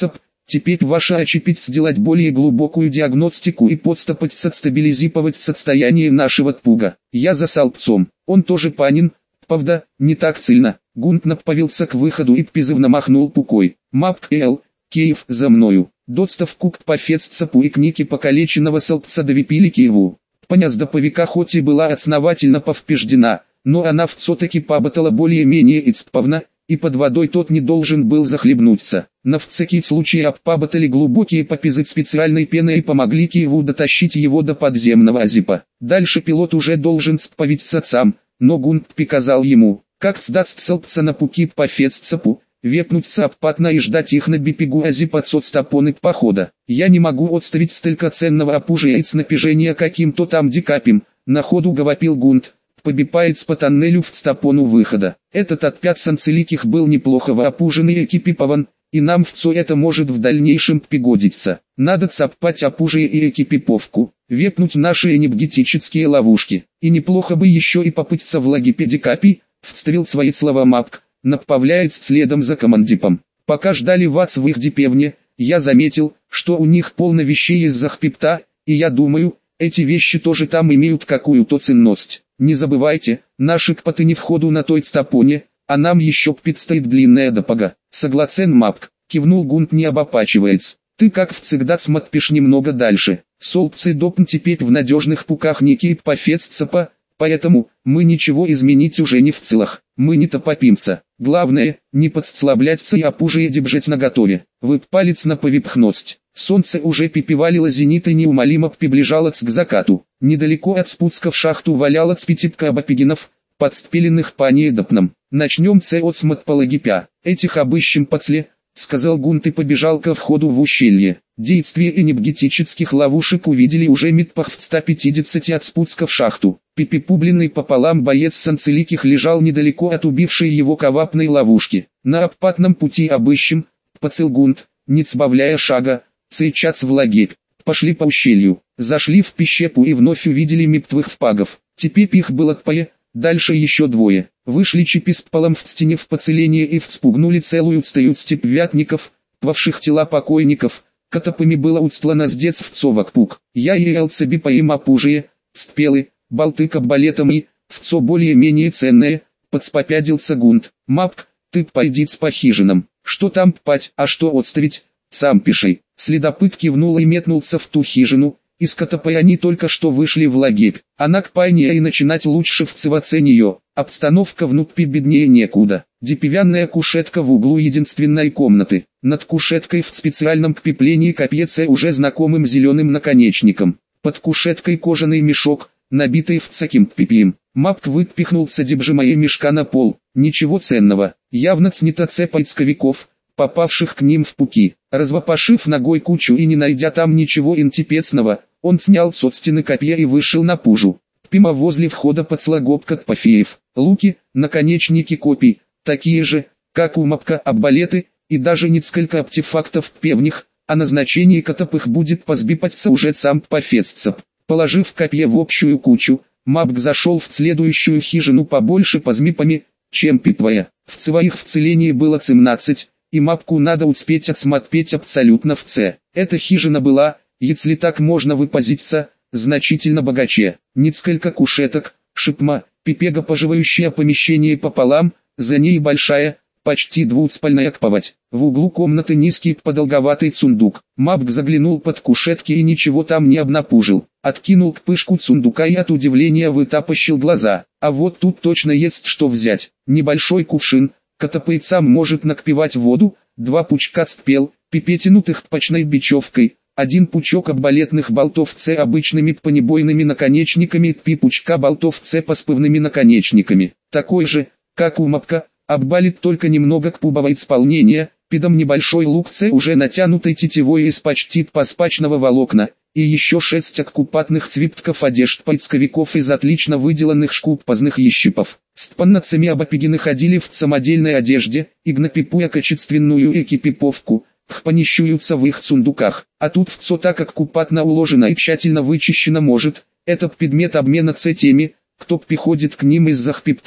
Теперь ваша очепить сделать более глубокую диагностику и подстопаться стабилизировать состояние нашего тпуга. Я за салпцом, он тоже панин, правда, не так сильно. Гунт направился к выходу и призывно махнул пукой. Мапк Эл, Киев за мною. Достав кук по фестцапу и книги покалеченного салпца довипили Киеву. Понязда повека хоть и была основательно повпеждена, но она все-таки поботала более-менее ицпавно, и под водой тот не должен был захлебнуться. На всякий случай обпаботали глубокие попизы специальной пеной и помогли Киеву дотащить его до подземного азипа. Дальше пилот уже должен споведиться сам, но Гунт приказал ему, как сдаст салпца на пуки по фестцапу, вепнуться обпатно и ждать их на бипигу азипа соцтопоны похода. Я не могу отставить столько ценного опужия и напряжения каким-то там дикапим, на ходу говорил Гунт. Побипает по тоннелю в стопону выхода. Этот отпят санцеликих был неплохо воопужен и экипирован, и нам все это может в дальнейшем пригодиться. Надо цапать опужие и экипировку, вепнуть наши энергетические ловушки. И неплохо бы еще и попытаться в лагипеде капи, вставил свои слова Мапк, направляясь следом за командипом. Пока ждали вас в их депевне, я заметил, что у них полно вещей из захпипта, и я думаю, эти вещи тоже там имеют какую-то ценность. Не забывайте, наши кпаты не входу на той стопоне, а нам еще предстоит длинная дорога. Согласен Мапк, кивнул Гунт не обопачивается. Ты как всегда смотришь немного дальше. Солпцы допн теперь в надежных пуках Ники по фестцапа, поэтому мы ничего изменить уже не в целах. Мы не топопимся. Главное, не подслабляться и опужие держать наготове. Вы палец на повипхность. Солнце уже припевалило зенит и неумолимо приближалось к закату. Недалеко от спуска в шахту валялась пятипка абапигинов, подстпиленных по неедопным. Начнем от сматполагипя. Этих обыщем поцле, сказал Гунт и побежал ко входу в ущелье. Действие энергетических ловушек увидели уже метпах в 150 от спуска в шахту. Пипипубленный пополам боец санцеликих лежал недалеко от убившей его ковапной ловушки. На обпатном пути обыщем, поцел Гунт, не сбавляя шага, сейчас в лагерь. Пошли по ущелью, зашли в пещеру и вновь увидели мертвых впагов. Теперь их было двое, дальше еще двое. Вышли чипи с полом в стене в поцеление и вспугнули целую стаю степь вятников, плавших тела покойников. Катапами было устлано с детствцовок пук. Я и элцеби по им опужие, спелы, болты кабалетом и, вцо более-менее ценное, подспопядился Гунт. Мапк, ты пойди по хижинам. Что там пать, а что отставить? Сам пиши. Следопыт кивнул и метнулся в ту хижину, из которой они только что вышли в лагерь. Она к пайне и начинать лучше вцеваться нее. Обстановка внутри беднее некуда. Деревянная кушетка в углу единственной комнаты. Над кушеткой в специальном креплении копьеце уже знакомым зеленым наконечником. Под кушеткой кожаный мешок, набитый всяким пипием. Мапк выпихнул содержимое мешка на пол. Ничего ценного. Явно снято поисковиков, попавших к ним в пуки. Развопашив ногой кучу и не найдя там ничего интересного, он снял со стены копья и вышел на пужу. Прямо возле входа подслагопка Тпофеев. Луки, наконечники копий, такие же, как у Мапка, арбалеты, и даже несколько артефактов певних, о назначении которых будет позбипаться уже сам Тпофестцеп. Положив копье в общую кучу, Мапк зашел в следующую хижину побольше позмипами, чем пипвая. В своих вцелении было 17, и Мапку надо успеть отсмотреть абсолютно все. Эта хижина была, если так можно выпозиться, значительно богаче. Несколько кушеток, шипма, пипега поживающее помещение пополам, за ней большая, почти двуспальная кровать. В углу комнаты низкий продолговатый сундук. Мапк заглянул под кушетки и ничего там не обнаружил. Откинул крышку сундука и от удивления вытапащил глаза. А вот тут точно есть что взять. Небольшой кувшин, который сам может накпевать воду, 2 пучка спел, пипетинутых пачной бечевкой, 1 пучок арбалетных болтов с обычными понебойными наконечниками, 3 пучка болтов с поспывными наконечниками. Такой же, как у Мапка, арбалет только немного кубового исполнения, пидом небольшой лук с уже натянутой тетивой из почти паспачного волокна, и еще 6 оккупатных цвитков одежд поисковиков из отлично выделанных шкупозных ящипов. Стпаннацами абапигины ходили в самодельной одежде, и гнапипуя качественную экипировку, хпанищуются в их сундуках. А тут все так оккупатно уложено и тщательно вычищено может, это предмет обмена с теми, кто приходит к ним из-за хпипта.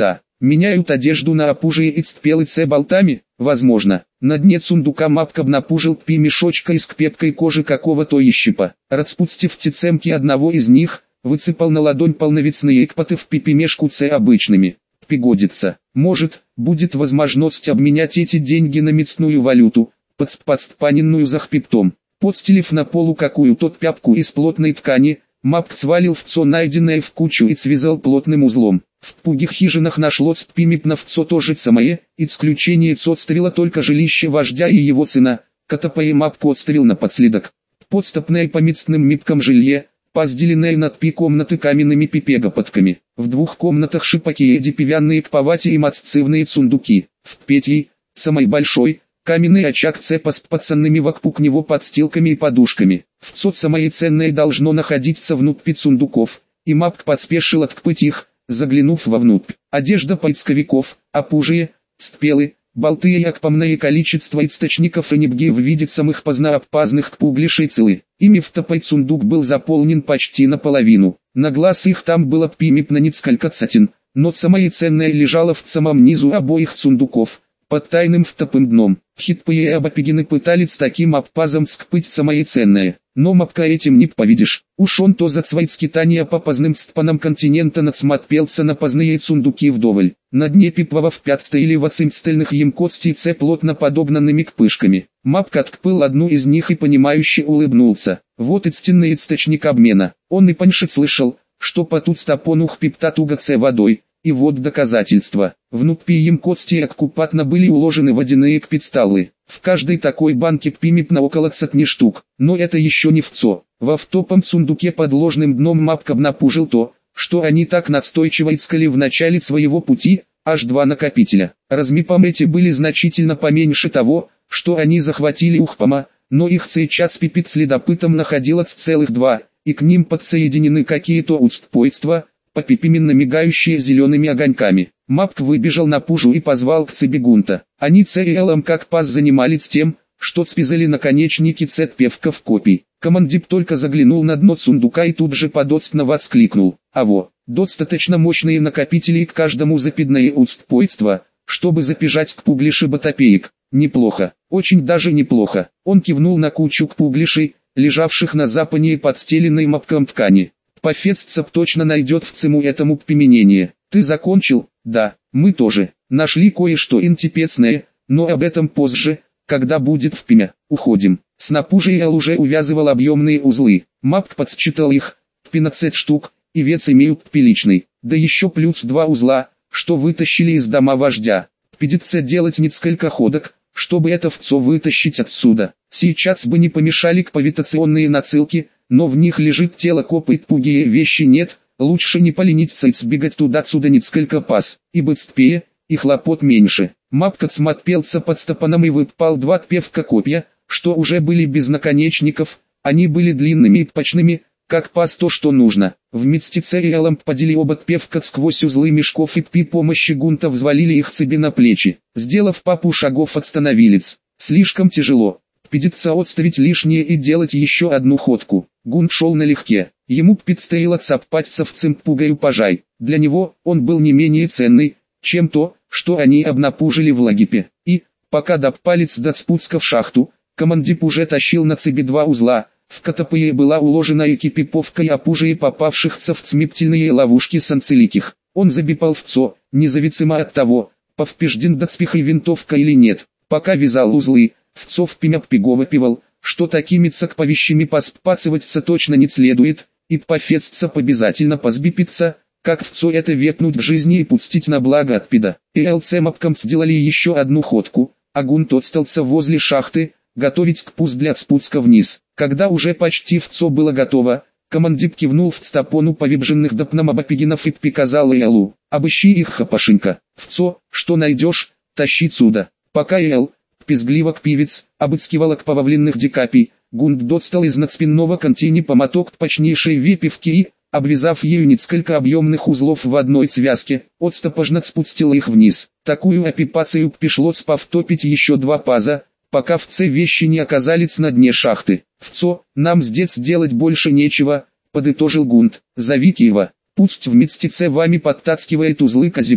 Меняют одежду на опужие и цпелы с болтами? Возможно. На дне сундука мапка обнапужил пи мешочка из кпепкой кожи какого-то ищипа. Распустив тицемки одного из них, высыпал на ладонь полновицные экпоты в пипимешку с обычными. Пригодится. Может, будет возможность обменять эти деньги на мясную валюту, подспаненную захпептом. Подстелив на полу какую-то пяпку из плотной ткани, мапк свалил вцо найденное в кучу и связал плотным узлом. В пугих хижинах нашлось пимипна вцо то же самое, исключение отставило только жилище вождя и его сына, катапае мапку отставил напоследок. Подступное по мясным мипкам жилье, позделенное над пи комнаты каменными пипегоподками. В двух комнатах шипаки дипивянные кповати и маццивные сундуки. В пятьей, самой большой, каменный очаг цепа с пацанными вокруг него подстилками и подушками. В самое ценное должно находиться внутри сундуков, и мапк подспешил открыть их, заглянув вовнутрь. Одежда поисковиков, опужие, цпелы, болты и акпомное количество источников и небги в виде самых поздноопазных пуглишей целы. Ими втопай сундук был заполнен почти наполовину. На глаз их там было пимипно несколько сотен, но самое ценное лежало в самом низу обоих сундуков, под тайным втопым дном. Хитпые и абапигины пытались таким обпазом скрыть самое ценное, но мапка этим не повидишь. Уж он то за свои скитания по поздным стпанам континента надсмотрелся на поздние сундуки вдоволь. На дне пипвава в пятсто или в оцимстельных емкостей це плотно подогнанными к пышками. Мапка открыл одну из них и понимающе улыбнулся. Вот истинный источник обмена. Он и паньше слышал, что по тут стопонух пиптатуга це водой. И вот доказательства. Внутри емкости аккупатно были уложены водяные кпидсталы. В каждой такой банке пимипна около сотни штук. Но это еще не вцо. Во втопом сундуке под ложным дном мапка обнапужил то, что они так настойчиво искали в начале своего пути, аж 2 накопителя. Размипом эти были значительно поменьше того, что они захватили у Хпама, но их сейчас пипит следопытом находилось целых 2, и к ним подсоединены какие-то устройства, попипименно мигающие зелеными огоньками. Мапк выбежал на пужу и позвал к бегунта. Они целым как пас занимались тем, что спизали наконечники цепевков копий. Командип только заглянул на дно сундука и тут же подостно воскликнул: «Аво, достаточно мощные накопители к каждому запидное устройство, чтобы запижать к пуглиши батопеек. Неплохо, очень даже неплохо». Он кивнул на кучу к пуглишей, лежавших на запане и подстеленной мапком ткани. Пофеццеп точно найдет в цему этому применение. Ты закончил? Да, мы тоже. Нашли кое-что интересное, но об этом позже, когда будет в пимя. Уходим. Снапужиэл уже увязывал объемные узлы. Мапк подсчитал их, 15 штук, и вес имеют приличный. Да еще плюс 2 узла, что вытащили из дома вождя. Придется делать несколько ходок, чтобы это вцо вытащить отсюда. Сейчас бы не помешали кповитационные нацилки, но в них лежит тело копа и пугие вещи нет, лучше не полениться и сбегать туда-сюда несколько пас, и быстрее, и хлопот меньше. Мапка смотрелся под стопаном и выпал 2 певка копья, что уже были без наконечников, они были длинными и пачными, как пас то, что нужно. Вместе с Эриэлом подели оба певка сквозь узлы мешков и при помощи гунта взвалили их себе на плечи. Сделав пару шагов остановились. Слишком тяжело. Придется отставить лишнее и делать еще одну ходку. Гунт шел налегке. Ему предстояло цапаться в цимпугаю пожай. Для него он был не менее ценный, чем то, что они обнапужили в лагипе. И, пока допалец до спуска в шахту, командип уже тащил на цепи 2 узла. В катапые была уложена экипировка и опужие попавшихся в цмиптельные ловушки санцеликих. Он забипал вцо, независимо от того, повпежден до цпихой винтовка или нет. Пока вязал узлы, вцо впимяк пиговопивал, что такими цакповищами поспацываться точно не следует, и пофецться обязательно позбипиться, как вцо это вепнуть в жизни и пустить на благо отпида. И ЛЦ-мапкам сделали еще одну ходку, а гунт отстался возле шахты, готовить к пуст для спуска вниз. Когда уже почти вцо было готово, командип кивнул в стопону повибженных допномабапигинов и приказал Элу: «Обыщи их хапашенька. Вцо, что найдешь, тащи сюда». Пока Эл, пизгливок пивец, обыскивала к повавленных дикапий, гунт достал из надспинного контейни помоток точнейшей выпивки и, обвязав ею несколько объемных узлов в одной связке, отстопожно спустил их вниз. Такую опипацию пришлось повтопить еще 2 паза, пока вце вещи не оказались на дне шахты. «Вцо, нам здесь делать больше нечего», — подытожил гунт. «Зови Киева, пусть вместе с вами подтаскивает узлы к Азипу,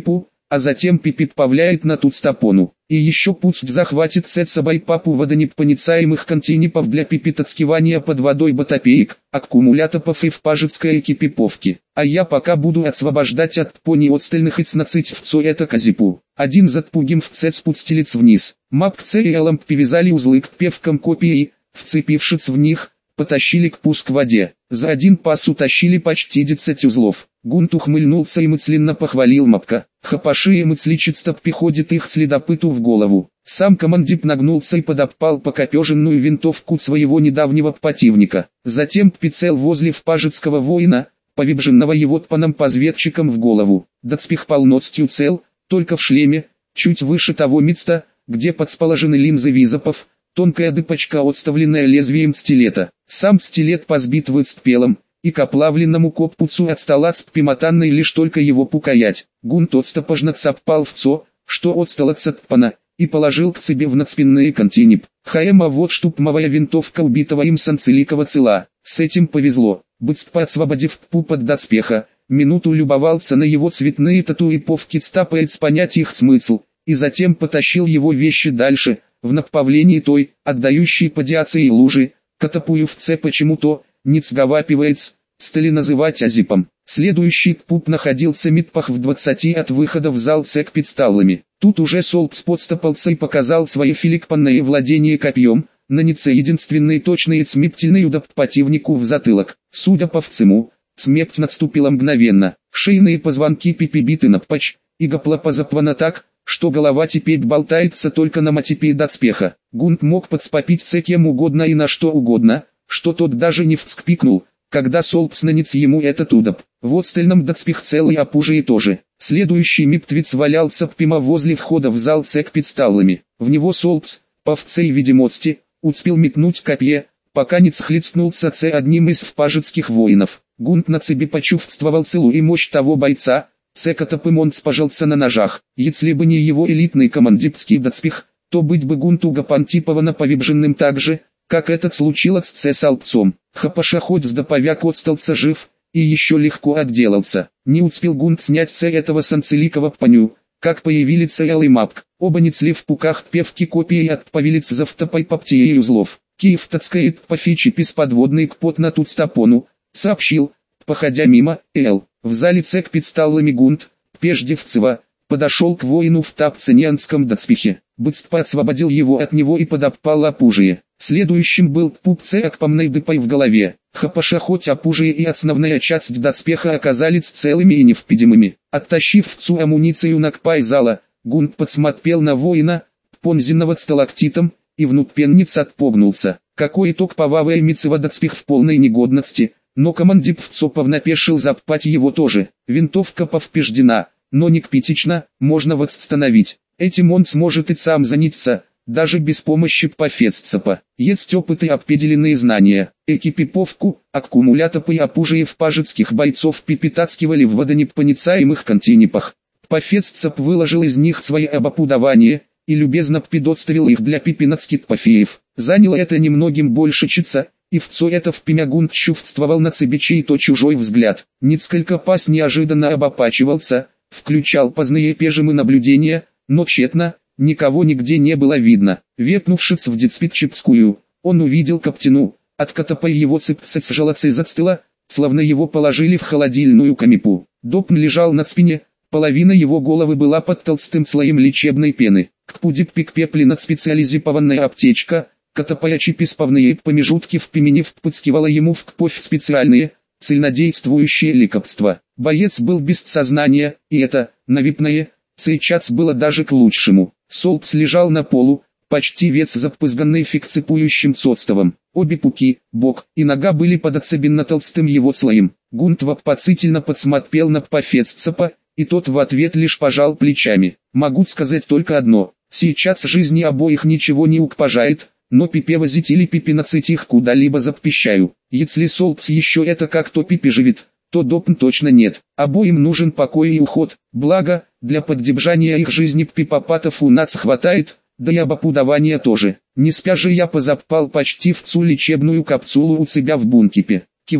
а затем пипит повляет на туцтапону. И еще пусть захватит с собой папу водонепроницаемых контейнеров для пипитоцкивания под водой батапеек, аккумуляторов и впажецкой экипировки. А я пока буду освобождать от пони отстальных и цнацить в цо это казипу. Один затпугим в цет спустилец вниз. Мапце и ламп привязали узлы к певкам копии и, вцепившись в них, потащили к пуск воде. За один пас утащили почти 10 узлов. Гунт ухмыльнулся и мысленно похвалил Мапка. Хапаши и мысличистоп приходит их следопыту в голову. Сам командип нагнулся и подопал покопеженную винтовку своего недавнего противника. Затем прицел возле впажецкого воина, повибженного его тпаном-позведчиком в голову. Дацпих полностью цел, только в шлеме, чуть выше того места, где подсположены линзы визопов, тонкая дыпочка, отставленная лезвием стилета. Сам стилет позбит выцпелом, и к оплавленному коппуцу от стола цпимотанной лишь только его пукаять. Гунт отстопожно цаппал в цо, что отстало цаппана, и положил к себе в надспинные континеп. Хаэма вот штупмовая винтовка убитого им Санцеликова цела. С этим повезло. Быстро освободив пуп от доспеха, минуту любовался на его цветные татуировки, стапаясь понять их смысл, и затем потащил его вещи дальше, в направлении той, отдающей падиации лужи. Катапуевце почему-то не сговапивается, стали называть азипом. Следующий пуп находился метпах в 20 от выхода в зал цек писталлами. Тут уже Солпс подстопался и показал свое филикпанное владение копьем, нанеся единственный точный и смептельный удар противнику в затылок. Судя по всему, смерть наступила мгновенно. Шейные позвонки пипибиты напач, и гоплопа запвана так, что голова теперь болтается только на мотипе доспеха. Гунт мог подспопить кем угодно и на что угодно, что тот даже не вскпикнул, когда Солпс нанес ему этот удар. В остальном доспех целый, а пужие тоже. Следующий миптвиц валялся прямо возле входа в зал цек писталлами. В него Солпс, по всей видимости, успел метнуть копье, пока не схлестнулся с одним из впажецких воинов. Гунт на себе почувствовал целую и мощь того бойца. Цекатапымон спожался на ножах. Если бы не его элитный командипский доспех, то быть бы Гунту Гапантипована повибженным так же, как этот случилось с Салпцом. Хапаша хоть с доповяк остался жив, и еще легко отделался. Не успел Гунт снять этого Санцеликова паню, как появились Цел и Мапк. Оба несли в пуках певки копии от повелиц за втопой поптеей узлов. Киев тацкает по фичи с подводной к пот на туцтапону, сообщил, походя мимо, в зале цек писталлами Гунт, Пеждевцева, подошел к воину в тапценианском доспехе, быстро освободил его от него и подопал опужие. Следующим был пупце акпомной дыпой в голове. Хапаша хоть опужие и основная часть доспеха оказались целыми и невпидимыми. Оттащив всю амуницию на кпай зала, Гунт подсмотрел на воина, понзенного сталактитом, и внутренниц отпогнулся. Какой итог повавая мицева доспех в полной негодности, но командип Вцопов напешил заппать его тоже. Винтовка повпеждена, но не критично, можно восстановить. Этим он сможет и сам заняться, даже без помощи пафеццапа. Есть опыт и определенные знания. Экипировку, аккумуляторы и опужие впажецких бойцов пипитацкивали в водонепроницаемых континепах. Пафеццап выложил из них свои обопудования, и любезно предоставил их для пипинацких пафеев. Заняло это немногим больше часа, и в цо это впрямь Гунт чувствовал на себе чей-то чужой взгляд. Несколько пас неожиданно обопачивался, включал поздние пежемы наблюдения, но тщетно, никого нигде не было видно. Вепнувшись в Дицпитчепскую, он увидел Коптину, от Катапа его цепца сжалась и застыла, словно его положили в холодильную камипу. Допн лежал на спине, половина его головы была под толстым слоем лечебной пены. К пудиппик пепли над специализированная аптечка, Катапаячи писповные промежутки в пимене впыцкивала ему в кровь специальные, цельнодействующие лекарства. Боец был без сознания, и это, навипное, сейчас было даже к лучшему. Солпс лежал на полу, почти весь запрызганный фикципующим цоцтовом. Обе пуки, бок и нога были под особенно толстым его слоем. Гунт вопоцительно подсмотрел на пафеццапа, и тот в ответ лишь пожал плечами. Могу сказать только одно, сейчас жизни обоих ничего не укпажает, но пипе возить или пипинацить их куда-либо запрещаю. Если Солпс еще это как-то пипеживит, то допн точно нет. Обоим нужен покой и уход, благо, для поддержания их жизни пипопатов у нас хватает, да и обопудования тоже. Не спя же я позапал почти в цу лечебную капсулу у себя в бункипе. Кивнув,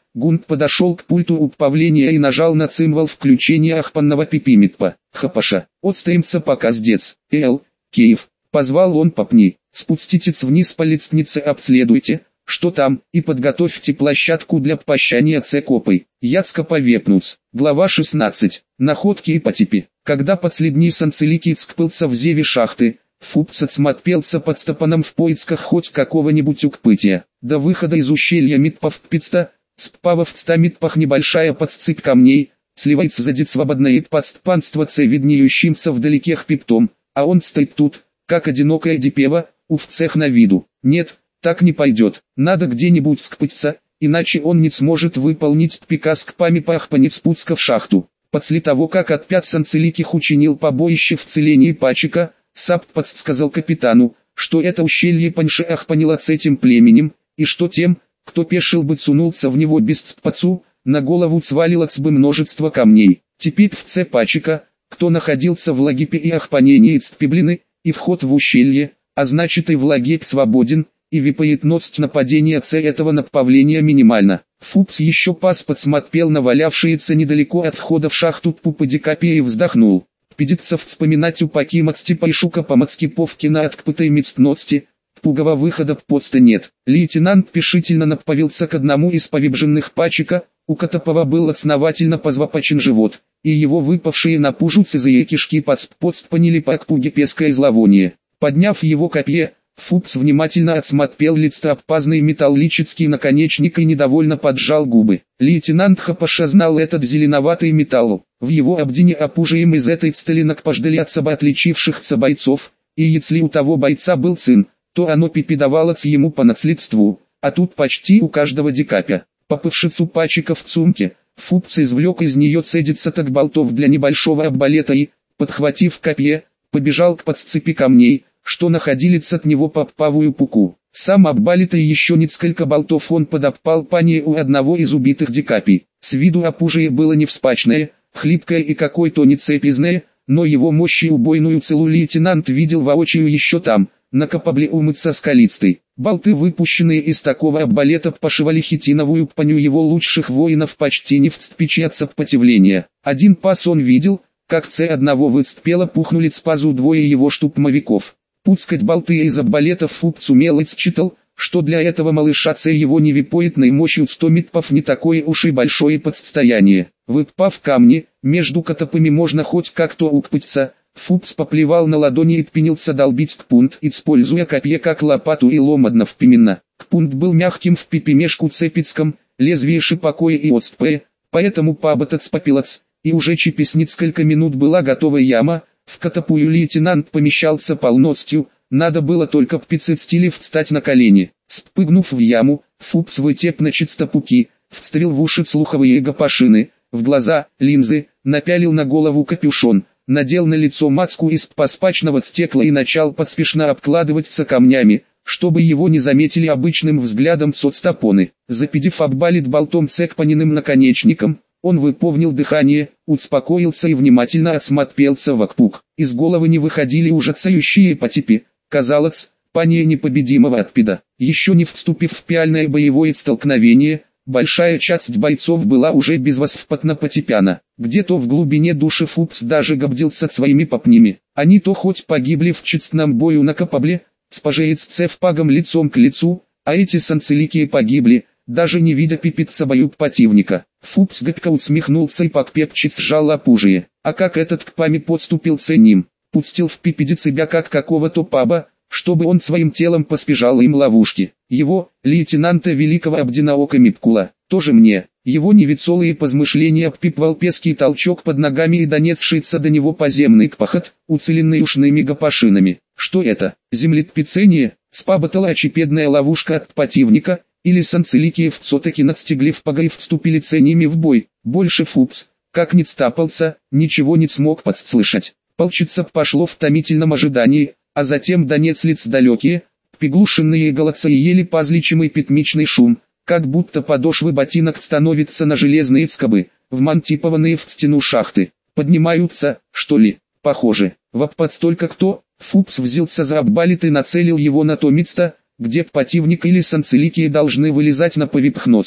Гунт подошел к пульту управления и нажал на цимвол включения ахпанного пипимитпа. Хапаша, отстаемся пока сдец. Киев, позвал он попни, спуститесь вниз по лестнице, обследуйте, что там, и подготовьте площадку для прощания с копой. Яцко повепнуц. Глава 16. Находки и потипи. Когда последний санцеликий скпылся в зеве шахты, Фупс отсмотрелся под стопаном в поисках хоть какого-нибудь укрытия. До выхода из ущелья Митпавписта, спава в 100 митпах небольшая подсыпь камней, сливается сзади свободное подступанство виднеющимся вдалеке хпиптом, а он стоит тут, как одинокая депева, в цех на виду. Нет, так не пойдет, надо где-нибудь скпыться, иначе он не сможет выполнить приказ к пами по ахпане спуска в шахту. После того, как от 5 санцеликих учинил побоище в целении пачека, Сап подсказал капитану, что это ущелье Паньше ахпанило с этим племенем, и что тем, кто пешил бы сунулся в него без цпацу, на голову свалилось бы множество камней. Теперь в Ц пачека, кто находился в Лагипе и ахпанении цпиблины, и вход в ущелье, а значит и в Лагип свободен, и вероятность нападения Ц этого направления минимальна. Фупс еще пас подсмотрел на валявшиеся недалеко от входа в шахту Пупадикапия и вздохнул. Придется вспоминать упаки Мацтипа и Шука по Мацкиповкина от кпытой мецтности, пугого выхода просто нет. Лейтенант решительно направился к одному из повибженных пачека, у которого был основательно позвапачен живот, и его выпавшие на пужу цезые кишки подспанили по кпуге пеское зловоние. Подняв его копье, Фупс внимательно осмотрел листопазный металлический наконечник и недовольно поджал губы. Лейтенант Хапаша знал этот зеленоватый металл. В его обдине опужаем из этой стали накпождали бы отличившихся бойцов, и если у того бойца был сын, то оно пипедовалось ему по наследству, а тут почти у каждого дикапя. Попывшись у пачиков в сумке, Фупс извлек из нее цедицаток болтов для небольшого арбалета и, подхватив копье, побежал к подсцепи камней, что находились от него по павую пуку. Сам арбалет и еще несколько болтов он подопал пане у одного из убитых дикапий. С виду опужие было не вспачное, хлипкое и какое-то нецепизное, но его мощь и убойную целу лейтенант видел воочию еще там, на капабле умыться скалистой. Болты, выпущенные из такого арбалета, пошивали хитиновую паню его лучших воинов, почти не вцепичаться в сопротивление. Один пас он видел, как одного выцпело пухнули с пазу двое его штурмовиков. Пускать болты из арбалетов Фупс умело считал, что для этого малыша его невипоетной мощью 100 митпов не такое уж и большое подстояние. Выпав камни, между котопами можно хоть как-то укпыться. Фупс поплевал на ладони и принялся долбить кпунт, используя копье как лопату и лом одновременно. Кпунт был мягким в пипимешку цепицком, лезвие шипокое и отспое, поэтому пабатац попилац, и уже через несколько минут была готова яма, в котопую лейтенант помещался полностью, надо было только в пиццестиле встать на колени. Спрыгнув в яму, Фупс вытеп на чистопуки, вставил в уши слуховые гапашины, в глаза линзы, напялил на голову капюшон, надел на лицо маску из паспачного стекла и начал поспешно обкладываться камнями, чтобы его не заметили обычным взглядом соцтопоны. Запидев оббалит болтом цекпаниным наконечником, он выполнил дыхание, успокоился и внимательно осмотрелся вокруг. Из головы не выходили ужасающие потипи. Казалось, пания непобедимого отпида. Еще не вступив в пиальное боевое столкновение, большая часть бойцов была уже безвоспитанно потипяна. Где-то в глубине души Фупс даже гордился своими попнями. Они то хоть погибли в честном бою на капабле, спожеец цевпагом лицом к лицу, а эти санцеликие погибли, даже не видя пипица бою противника. Фупс горько усмехнулся и покрепче сжал опужие. А как этот к паме подступил ним, пустил в пипеди себя как какого-то паба, чтобы он своим телом поспежал им ловушки. Его, лейтенанта великого Абдинаука Мипкула, тоже мне. Его невеселые позмышления обпипывал пеский толчок под ногами и донесшийся до него поземный кпахот, уцеленный ушными гапашинами. Что это? Землетрясение? Спаботала очепедная ловушка от противника? Или санцеликие все-таки надстегли в пога и вступили с ними в бой? Больше Фупс, как ни стапался, ничего не смог подслышать. Полчица пошло в томительном ожидании, а затем донеслись далекие, приглушенные голоса и еле позличимый пятмичный шум, как будто подошвы ботинок становятся на железные скобы, вмонтипованные в стену шахты. Поднимаются, что ли? Похоже. Воппац только кто? Фупс взялся за арбалет и нацелил его на то место, где противник или санцеликие должны вылезать на повипхность.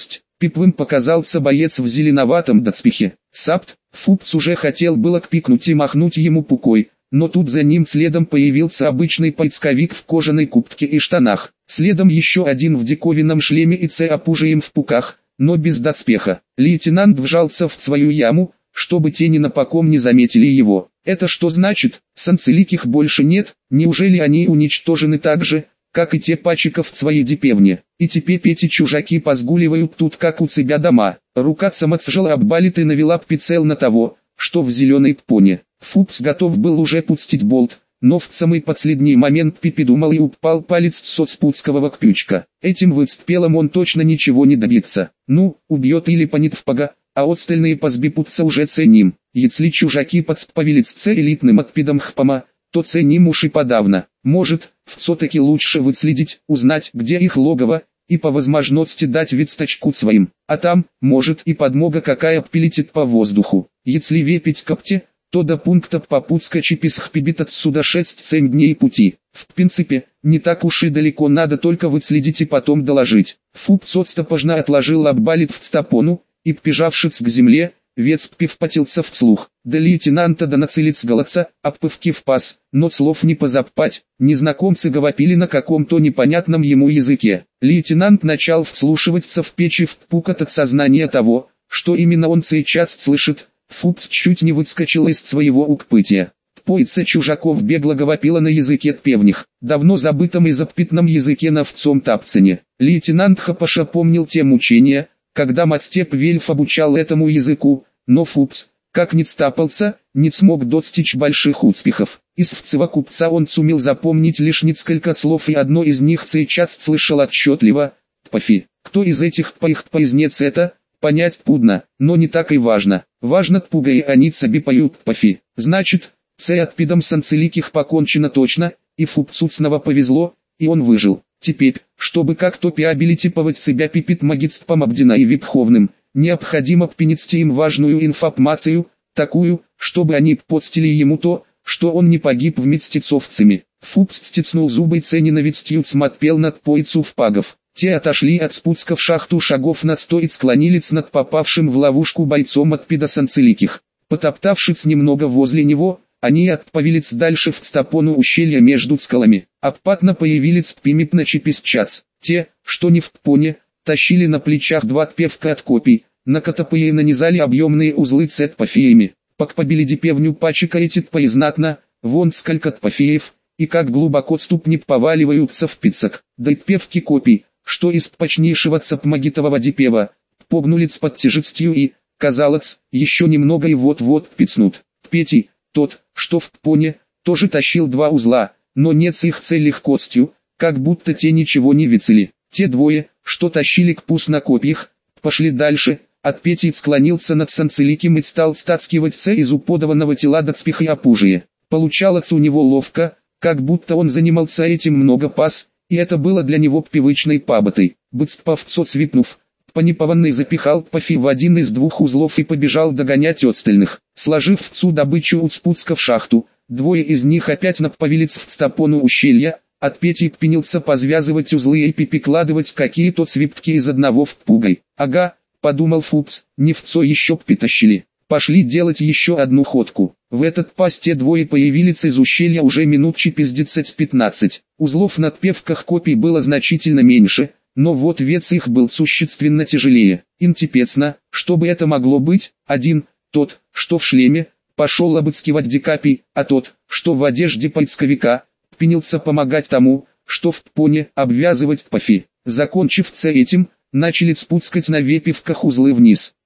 Пипвым показался боец в зеленоватом доспехе. Сапт, Фупс уже хотел было кпикнуть и махнуть ему пукой, но тут за ним следом появился обычный поисковик в кожаной куртке и штанах. Следом еще один в диковинном шлеме и оружием в пуках, но без доспеха. Лейтенант вжался в свою яму, чтобы тени напоком не заметили его. Это что значит? Санцеликих больше нет? Неужели они уничтожены так же, как и те пачиков в своей депевне? И теперь эти чужаки позгуливают тут как у себя дома. Рука самоцжела оббалит и навела прицел на того, что в зеленой ппоне. Фупс готов был уже пустить болт, но в самый последний момент Пипи думал и упал палец с соцпутскового крючка. Этим выстрелом он точно ничего не добьется. Ну, убьет или понит в пага, а остальные позбипутся уже ценим. Если чужаки подсповелятся элитным отпидом хпама, то ценим уж и подавно. Может, все-таки лучше выследить, узнать, где их логово, и по возможности дать весточку своим. А там, может и подмога какая прилетит по воздуху. Если вепить копте, то до пункта попутска чиписхпибит отсюда 6-7 дней пути. В принципе, не так уж и далеко, надо только выследить и потом доложить. Фупс отстопожно отложил оббалит в стапону, и, прижавшись к земле, Вецпи впотелся вслух. До лейтенанта донацелец голодца, обпывки в пас, но слов не позаппать. Незнакомцы говорили на каком-то непонятном ему языке. Лейтенант начал вслушиваться в печи в пукот от сознания того, что именно он сейчас слышит. Фупс чуть не выскочил из своего укрытия. Тпоица чужаков бегло говорила на языке тпевних, давно забытом и запятном языке на вцом тапцене. Лейтенант Хапаша помнил те мучения, когда Мацтеп Вельф обучал этому языку, но Фупс, как ни стапался, не смог достичь больших успехов. Из вцева купца он сумел запомнить лишь несколько слов, и одно из них сейчас слышал отчетливо: «Тпафи». Кто из этих поизнец это, понять пудно, но не так и важно. Важно тпуга и они цаби поют тпафи. Значит, отпидом санцеликих покончено точно, и Фупцу снова повезло, и он выжил. Теперь, чтобы как-то пиабилитиповать себя пипит магистпом Абдина и Випховным, необходимо принести им важную информацию, такую, чтобы они подстили ему то, что он не погиб вместе с овцами. Фупс стиснул зубы и ненавистью смотрел над поицу в пагов. Те отошли от спуска в шахту шагов на 100 и склонились над попавшим в ловушку бойцом от пида санцеликих. Потоптавшись немного возле него, они отправились дальше в стапону ущелья между скалами. Обпатно появились пимип на чиписчас. Те, что не в ппоне, тащили на плечах 2 тпевка от копий, на катапые нанизали объемные узлы с тпафиями. Покпобили депевню пачика эти тпаи знатно, вон сколько тпафиев, и как глубоко ступни поваливаются в пиццак. Да и тпевки копий, что из почнейшего цапмагитового депева, погнулись под тяжестью и, казалось, еще немного и вот-вот пицнут. Петий, тот, что в ппоне, тоже тащил 2 узла, но не с их легкостью, как будто те ничего не вицели. Те двое, что тащили кпус на копьях, пошли дальше, от Пети склонился над санцеликим и стал стаскивать из уподованного тела доспеха и опужие. Получалось у него ловко, как будто он занимался этим много пас, и это было для него привычной пабатой. Быстповцо свипнув, Панипованный запихал Пафи в один из 2 узлов и побежал догонять остальных. Сложив всю добычу у спуска в шахту, 2 из них опять направились в стапону ущелья, от Пети принялся позвязывать узлы и прикладывать какие-то свитки из одного в пугой. Ага, подумал Фупс, не вцо еще притащили. Пошли делать еще одну ходку. В этот пас те 2 появились из ущелья уже минут через 10-15. Узлов на тпевках копий было значительно меньше, но вот вес их был существенно тяжелее. Интересно, что бы это могло быть? Один, тот, что в шлеме, пошел обыскивать дикапий, а тот, что в одежде поисковика, принялся помогать тому, что в ппоне, обвязывать пафи. Закончив этим, начали спускать на вепивках узлы вниз.